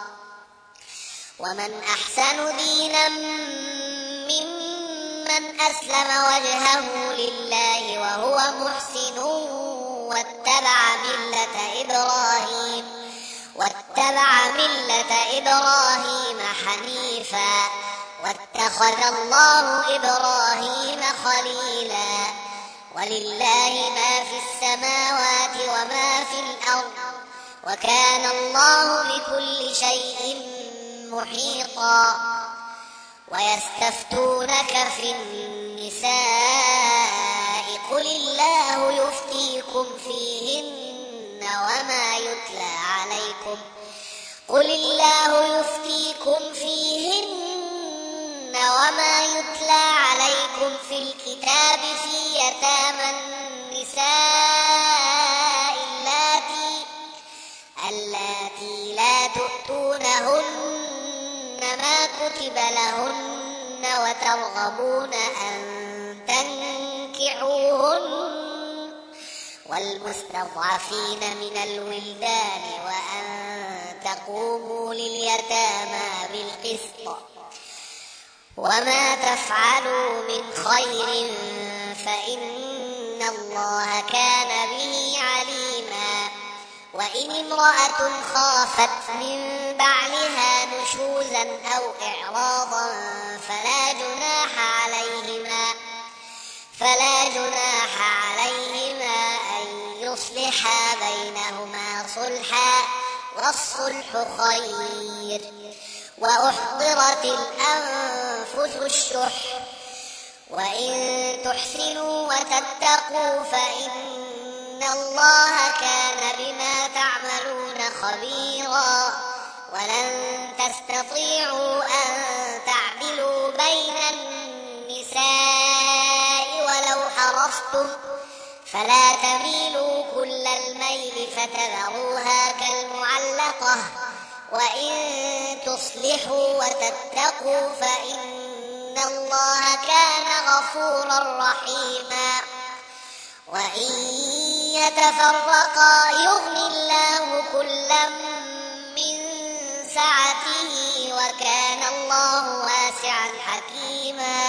ومن أحسن دينا ممن أسلم وجهه لله وهو محسن واتبع ملة إبراهيم حنيفا واتخذ الله إبراهيم خليلا. ولله ما في السماوات وما في الأرض وكان الله بكل شيء محيطا. ويستفتونك في النساء قل الله يفتيكم فيهن وما يتلى عليكم في الكتاب في يتامى النساء اللاتي لا تؤتونهن ما كتب لهن والمستضعفين من الولدان وأن تقوموا لليتامى بالقسط وما تفعلوا من خير فإن الله كان به عليما وإن امرأة خافت من بعلها نشوزا أو إعراضا فلا جناح عليهما أن يصلحا بينهما صلحا والصلح خير وأحضرت الأنفس الشح وإن تحسنوا وتتقوا فإن الله كان بما تعملون خبيرا ولن تستطيعوا أن تعدلوا بين النساء ولو حرصتم فلا تميلوا كل الميل فتذروها كالمعلقة وإن تصلحوا وتتقوا فإن الله كان غفورا رحيما وإن يتفرقا يغني الله كلا من سعته وكان الله واسعا حكيما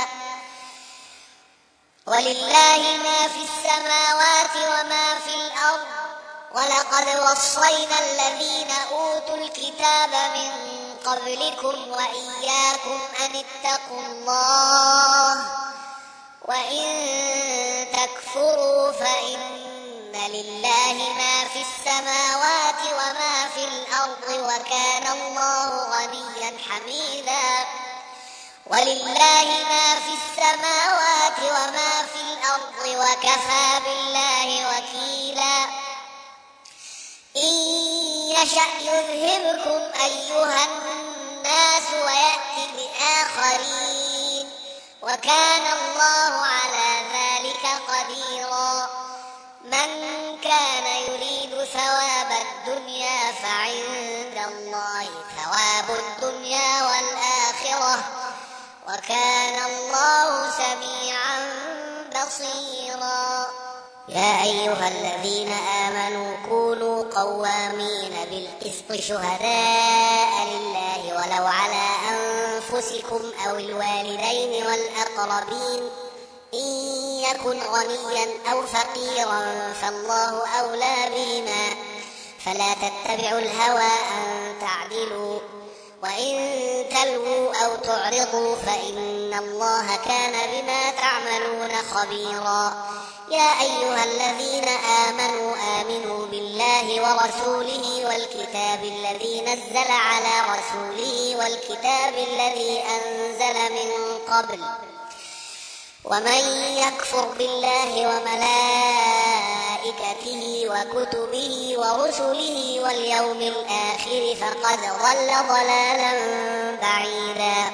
ولله ما في السماوات وما في الأرض ولقد وصينا الذين أوتوا الكتاب من قبلكم وإياكم أن اتقوا الله وإن تكفروا فإن لله ما في السماوات وما في الأرض وكان الله غنيا حميدا ولله ما في السماوات وما في الأرض وكفى بالله وكيلا إن يشأ يذهبكم أيها الناس ويأتي بآخرين وكان الله على ذلك قديرا من كان يريد ثواب الدنيا فعند الله ثواب الدنيا والآخرة وكان الله سميعا بصيرا يا أيها الذين آمنوا كونوا قوامين بالقسط شهداء لله ولو على أنفسكم أو الوالدين والأقربين إن يكن غنيا أو فقيرا فالله أولى بهما فلا تتبعوا الهوى أن تعدلوا وإن تلووا أو تعرضوا فإن الله كان بما تعملون خبيرا يا أيها الذين آمنوا بالله ورسوله والكتاب الذي نزل على رسوله والكتاب الذي أنزل من قبل ومن يكفر بالله وملائكته وكتبه ورسله واليوم الآخر فقد ضل ضلالا بعيدا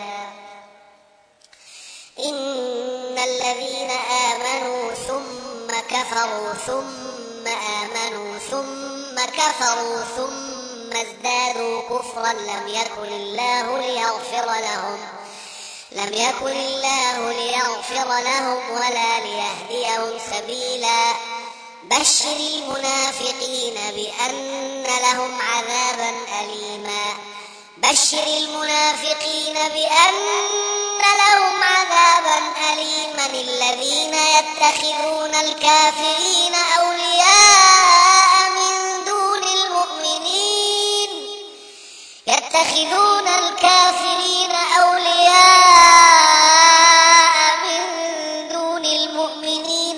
إن الذين آمنوا ثم كفروا ثم آمنوا ثم كفروا ثم ازدادوا كفرا لم يكن الله ليغفر لهم ولا ليهديهم سبيلا بشر المنافقين بأن لهم عذابا أليما الذين يتخذون الكافرين أولياء من دون المؤمنين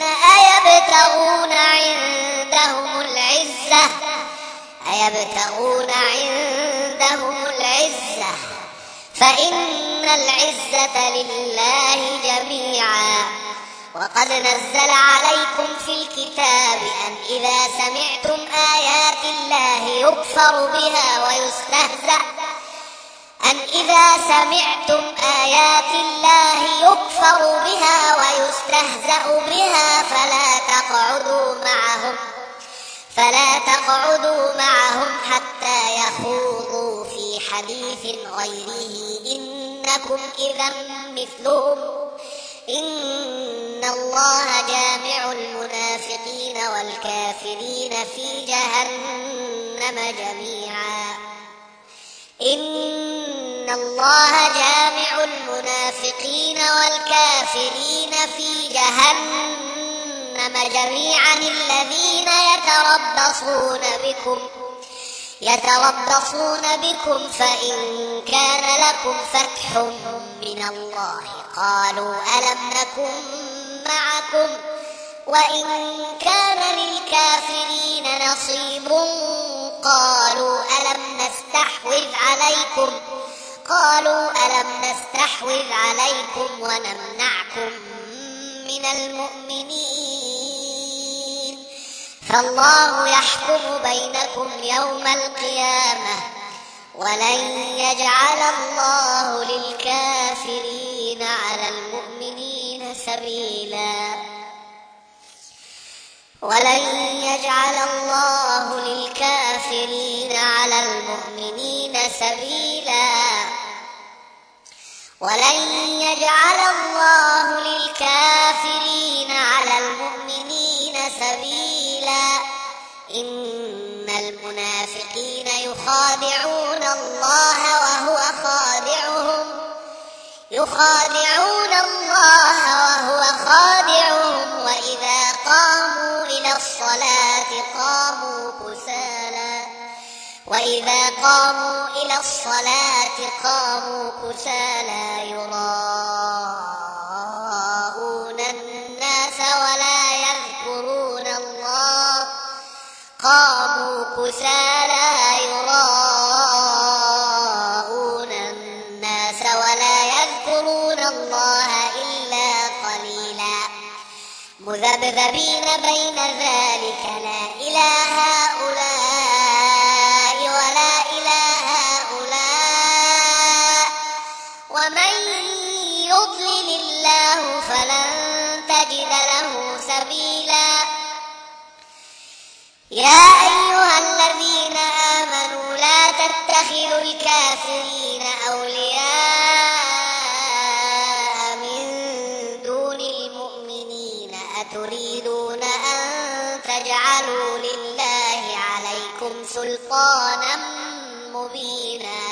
أيبتغون عندهم العزة فإن العزة لله جميعا وقد نزل عليكم في الكتاب أن إذا سمعتم آيات الله يكفر بها ويستهزأ بها فلا تقعدوا معهم حتى يخوضوا في حديث غيره إنكم إذا مثلهم إن الله جامع المنافقين والكافرين في جهنم جميعا. إن الله جامع المنافقين والكافرين في جهنم جميعا. الذين يتربصون بكم فإن كان لكم فتح من الله قالوا ألم نكن معكم وإن كان للكافرين نصيب قالوا ألم نستحوذ عليكم ونمنعكم من المؤمنين فالله يحكم بينكم يوم القيامة ولن يجعل الله للكافرين على المؤمنين سبيلا. إن المنافقين يخادعون الله وهو خادعهم وإذا قاموا إلى الصلاة قاموا كسالى يراءون الناس ولا يذكرون الله إلا قليلا مذبذبين بين ذلك لا إلى هؤلاء ولا إلى هؤلاء ومن يضلل الله فلن تجد له سبيلا. يا أيها الذين آمنوا لا تتخذوا الكافرين أولياء من دون المؤمنين أتريدون أن تجعلوا لله عليكم سلطانا مبينا.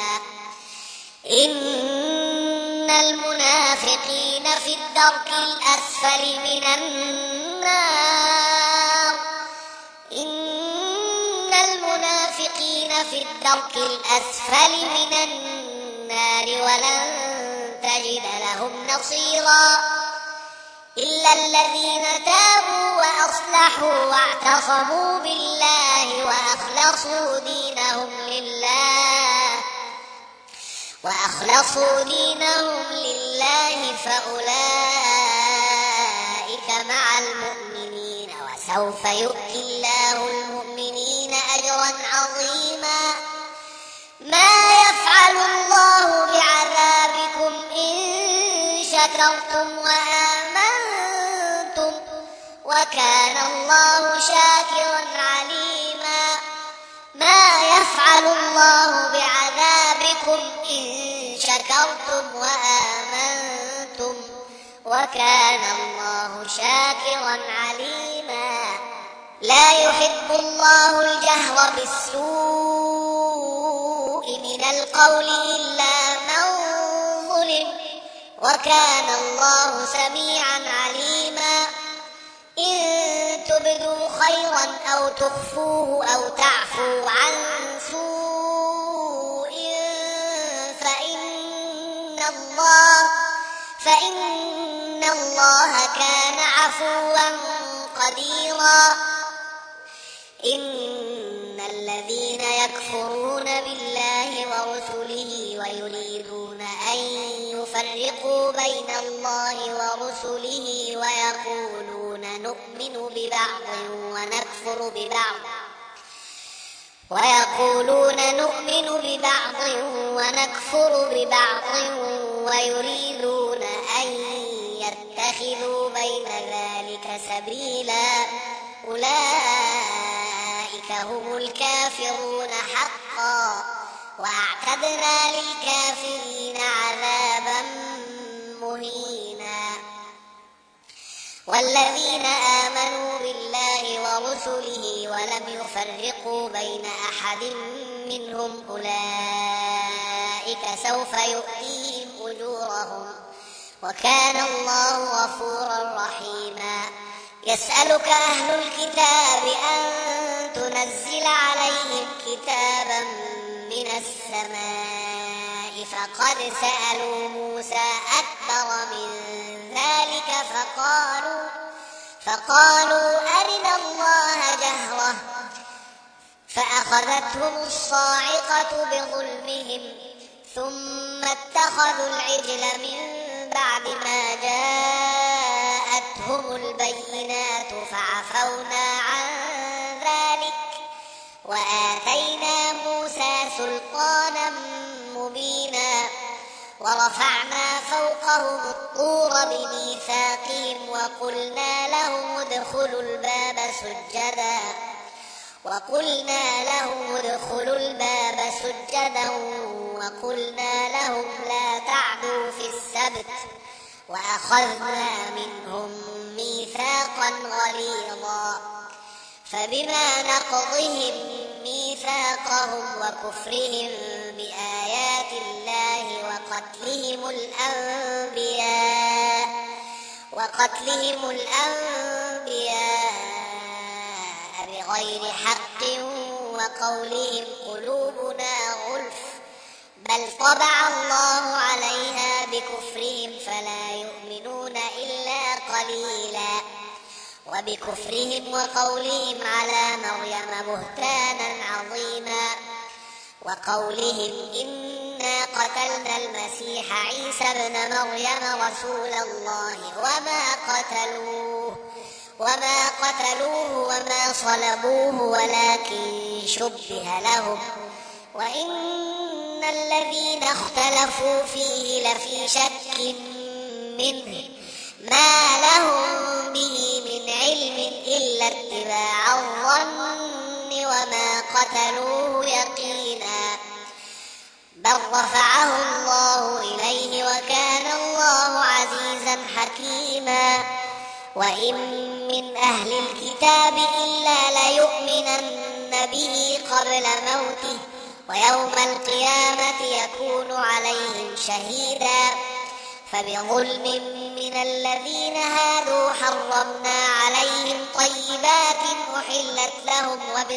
إن المنافقين في الدرك الأسفل من النار ولن تجد لهم نصيرا. إلا الذين تابوا وأصلحوا واعتصموا بالله وأخلصوا دينهم لله فأولئك مع المؤمنين وسوف يؤتي الله المؤمنين أجرا عظيما. ما يفعل الله بعذابكم إن شكرتم وآمنتم وكان الله شاكرا عليما. ما يفعل الله بعذابكم إن شكرتم وآمنتم وكان الله شاكرا عليما. لا يحب الله الجهر بالسوء من القول إلا من ظلم وكان الله سميعا عليما. إن تبدوا خيرا أو تخفوه أو تعفوا عن سوء فإن الله كان عفوا قديرا. إن الذين يكفرون بالله ورسله ويريدون أن يفرقوا بين الله ورسله ويقولون نؤمن ببعض ونكفر ببعض ويريدون أن يتخذوا بين ذلك سبيلا. أولئك هم الكافرون حقا وأعتدنا للكافرين عذابا مهينا. والذين آمنوا بالله ورسله ولم يفرقوا بين أحد منهم أولئك سوف يؤتيهم أجورهم وكان الله غفورا رحيما. يسألك أهل الكتاب أن تنزل عليهم كتابا من السماء فقد سألوا موسى أكبر من ذلك فقالوا أرنا الله جهرة فأخذتهم الصاعقة بظلمهم ثم اتخذوا العجل من بعد ما جاءتهم البينات فعفونا عن ذلك وآتينا موسى سلطانا مبينا ورفعنا فوقهم الطور بميثاقهم وقلنا لهم ادخلوا الباب سجدا وقلنا لهم لا تعدوا في السبت وأخذنا منهم ميثاقا غليظا فبما نقضهم ميثاقهم وكفرهم بآيات الله وقتلهم الأنبياء بغير حق وقولهم قلوبنا غلف بل طبع الله عليها بكفرهم فلا يؤمنون إلا قليلا وبكفرهم وقولهم على مريم بهتانا عظيما وقولهم إنا قتلنا المسيح عيسى ابن مريم رسول الله وما قتلوه وما صلبوه ولكن شبه لهم وإن الذين اختلفوا فيه لفي شك منه ما لهم به من علم إلا اتباع الظن وما قتلوه يقينا بل رفعه الله إليه وكان الله عزيزا حكيما. وإن من أهل الكتاب إلا ليؤمنن به قبل موته ويوم القيامة يكون عليهم شهيدا فبظلم من الذين هادوا حرمنا عليهم طيبات أحلت لهم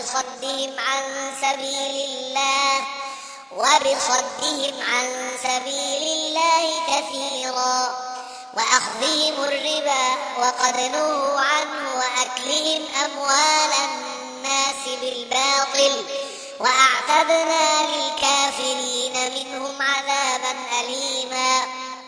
وبصدهم عن سبيل الله كثيرا وأخذهم الربا وقد نهوا عنه وأكلهم أموال الناس بالباطل وأعتدنا للكافرين منهم عذابا أليما.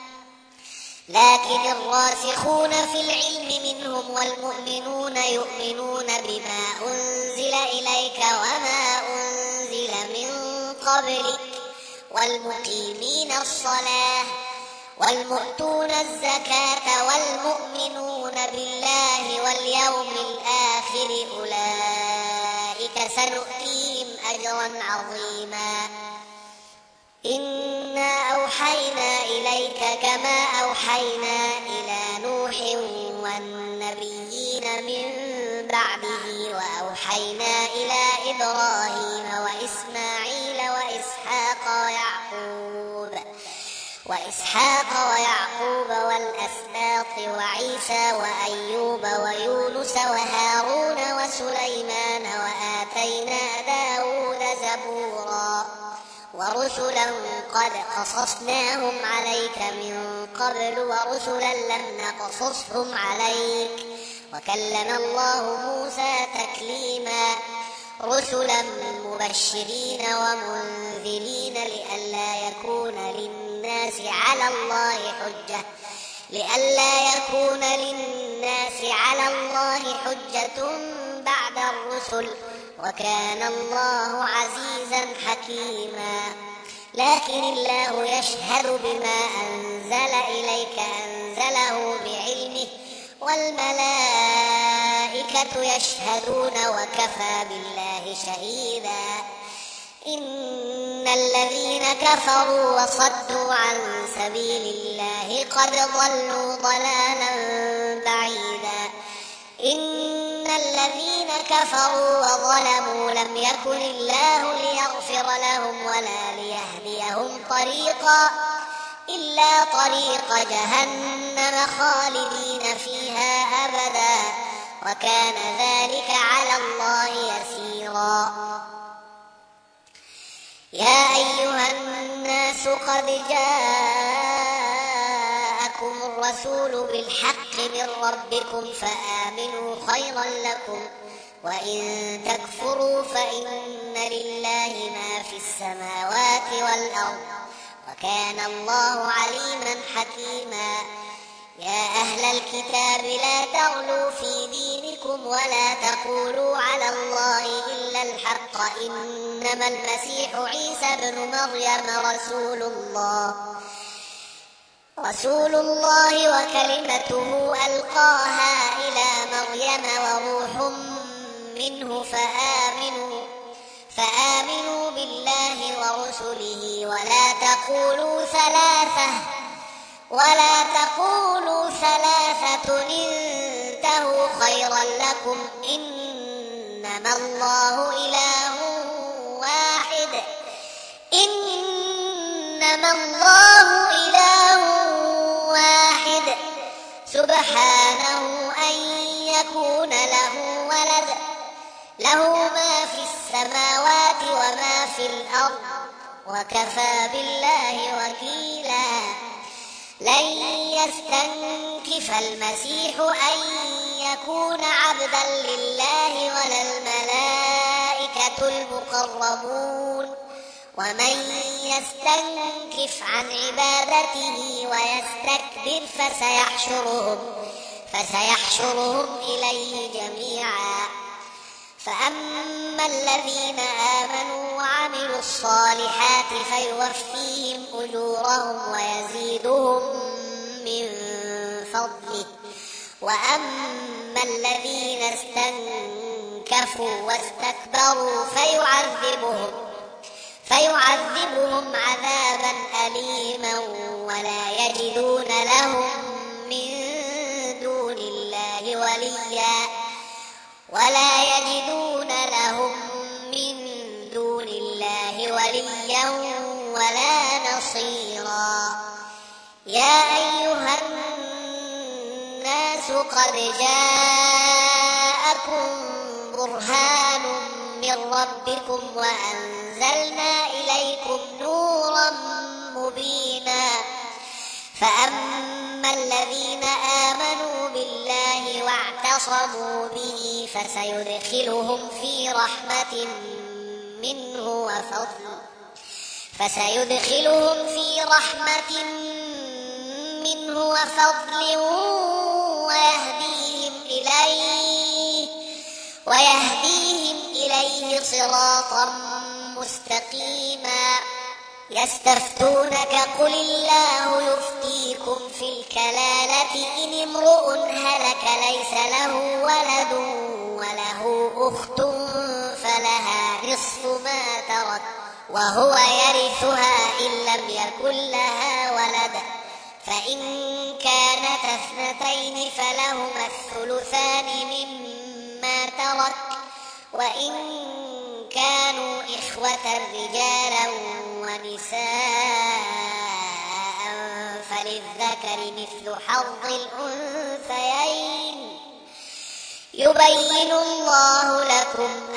لكن الراسخون في العلم منهم والمؤمنون يؤمنون بما أنزل إليك وما أنزل من قبلك والمقيمين الصلاة والمؤتون الزكاة والمؤمنون بالله واليوم الآخر أولئك سنؤتيهم أجرا عظيما. إنا أوحينا إليك كما أوحينا إلى نوح والنبيين من بعده وأوحينا إلى إبراهيم وإسماعيل وإسحاق ويعقوب والأسباط وعيسى وأيوب ويونس وهارون وسليمان وآتينا داود زبورا ورسلا قد قصصناهم عليك من قبل ورسلا لم نقصصهم عليك وكلم الله موسى تكليما. رسلا مبشرين ومنذرين لئلا يكون للناس على الله حجة بعد الرسل وكان الله عزيزا حكيما. لكن الله يشهد بما أنزل إليك أنزله بعلمه والملائكة يشهدون وكفى بالله شهيدا. إن الذين كفروا وصدوا عن سبيل الله قد ضلوا ضلالا بعيدا. إن الذين كفروا وظلموا لم يكن الله ليغفر لهم ولا ليهديهم طريقا إلا طريق جهنم خالدين فيها أبدا وكان ذلك على الله يسيرا. يا أيها الناس قد جاءكم الرسول بالحق من ربكم فآمنوا خيرا لكم وإن تكفروا فإن لله ما في السماوات والأرض وكان الله عليما حكيما. يا أهل الكتاب لا تغلوا في دينكم ولا تقولوا على الله إلا الحق إنما المسيح عيسى بن مريم رسول الله وكلمته ألقاها إلى مريم وروح منه فآمنوا بالله ورسله ولا تقولوا ثلاثة انتهوا خيرا لكم إنما الله إله واحد سبحانه أن يكون له ولد له ما في السماوات وما في الأرض وكفى بالله وكيلا. لن يستنكف المسيح أن يكون عبدا لله ولا الملائكة المقربون ومن يستنكف عن عبادته ويستكبر فسيحشرهم إليه جميعا. فأما الذين آمنوا وعملوا الصالحات فيوفيهم أجورهم ويزيدهم من فضله وأما الذين استنكفوا واستكبروا فيعذبهم عذابا أليما ولا يجدون لهم من دون الله وليا ولا نصيرا. يا أيها الناس قد جاءكم برهان من ربكم وأنزلنا إليكم نورا مبينا. فأما الذين آمنوا بالله واعتصموا به فسيدخلهم في رحمة منه وفضل ويهديهم إليه صراطا مستقيما. يستفتونك قل الله يفتيكم في الكلالة إن امرؤ هلك ليس له ولد وله أخت فلها نصف ما ترك وهو يرثها إن لم يكن لها ولد فإن كانت اثنتين فلهما الثلثان مما ترك وإن كانوا إخوة رجالا ونساء فللذكر مثل حظ الأنثيين. يبين الله لكم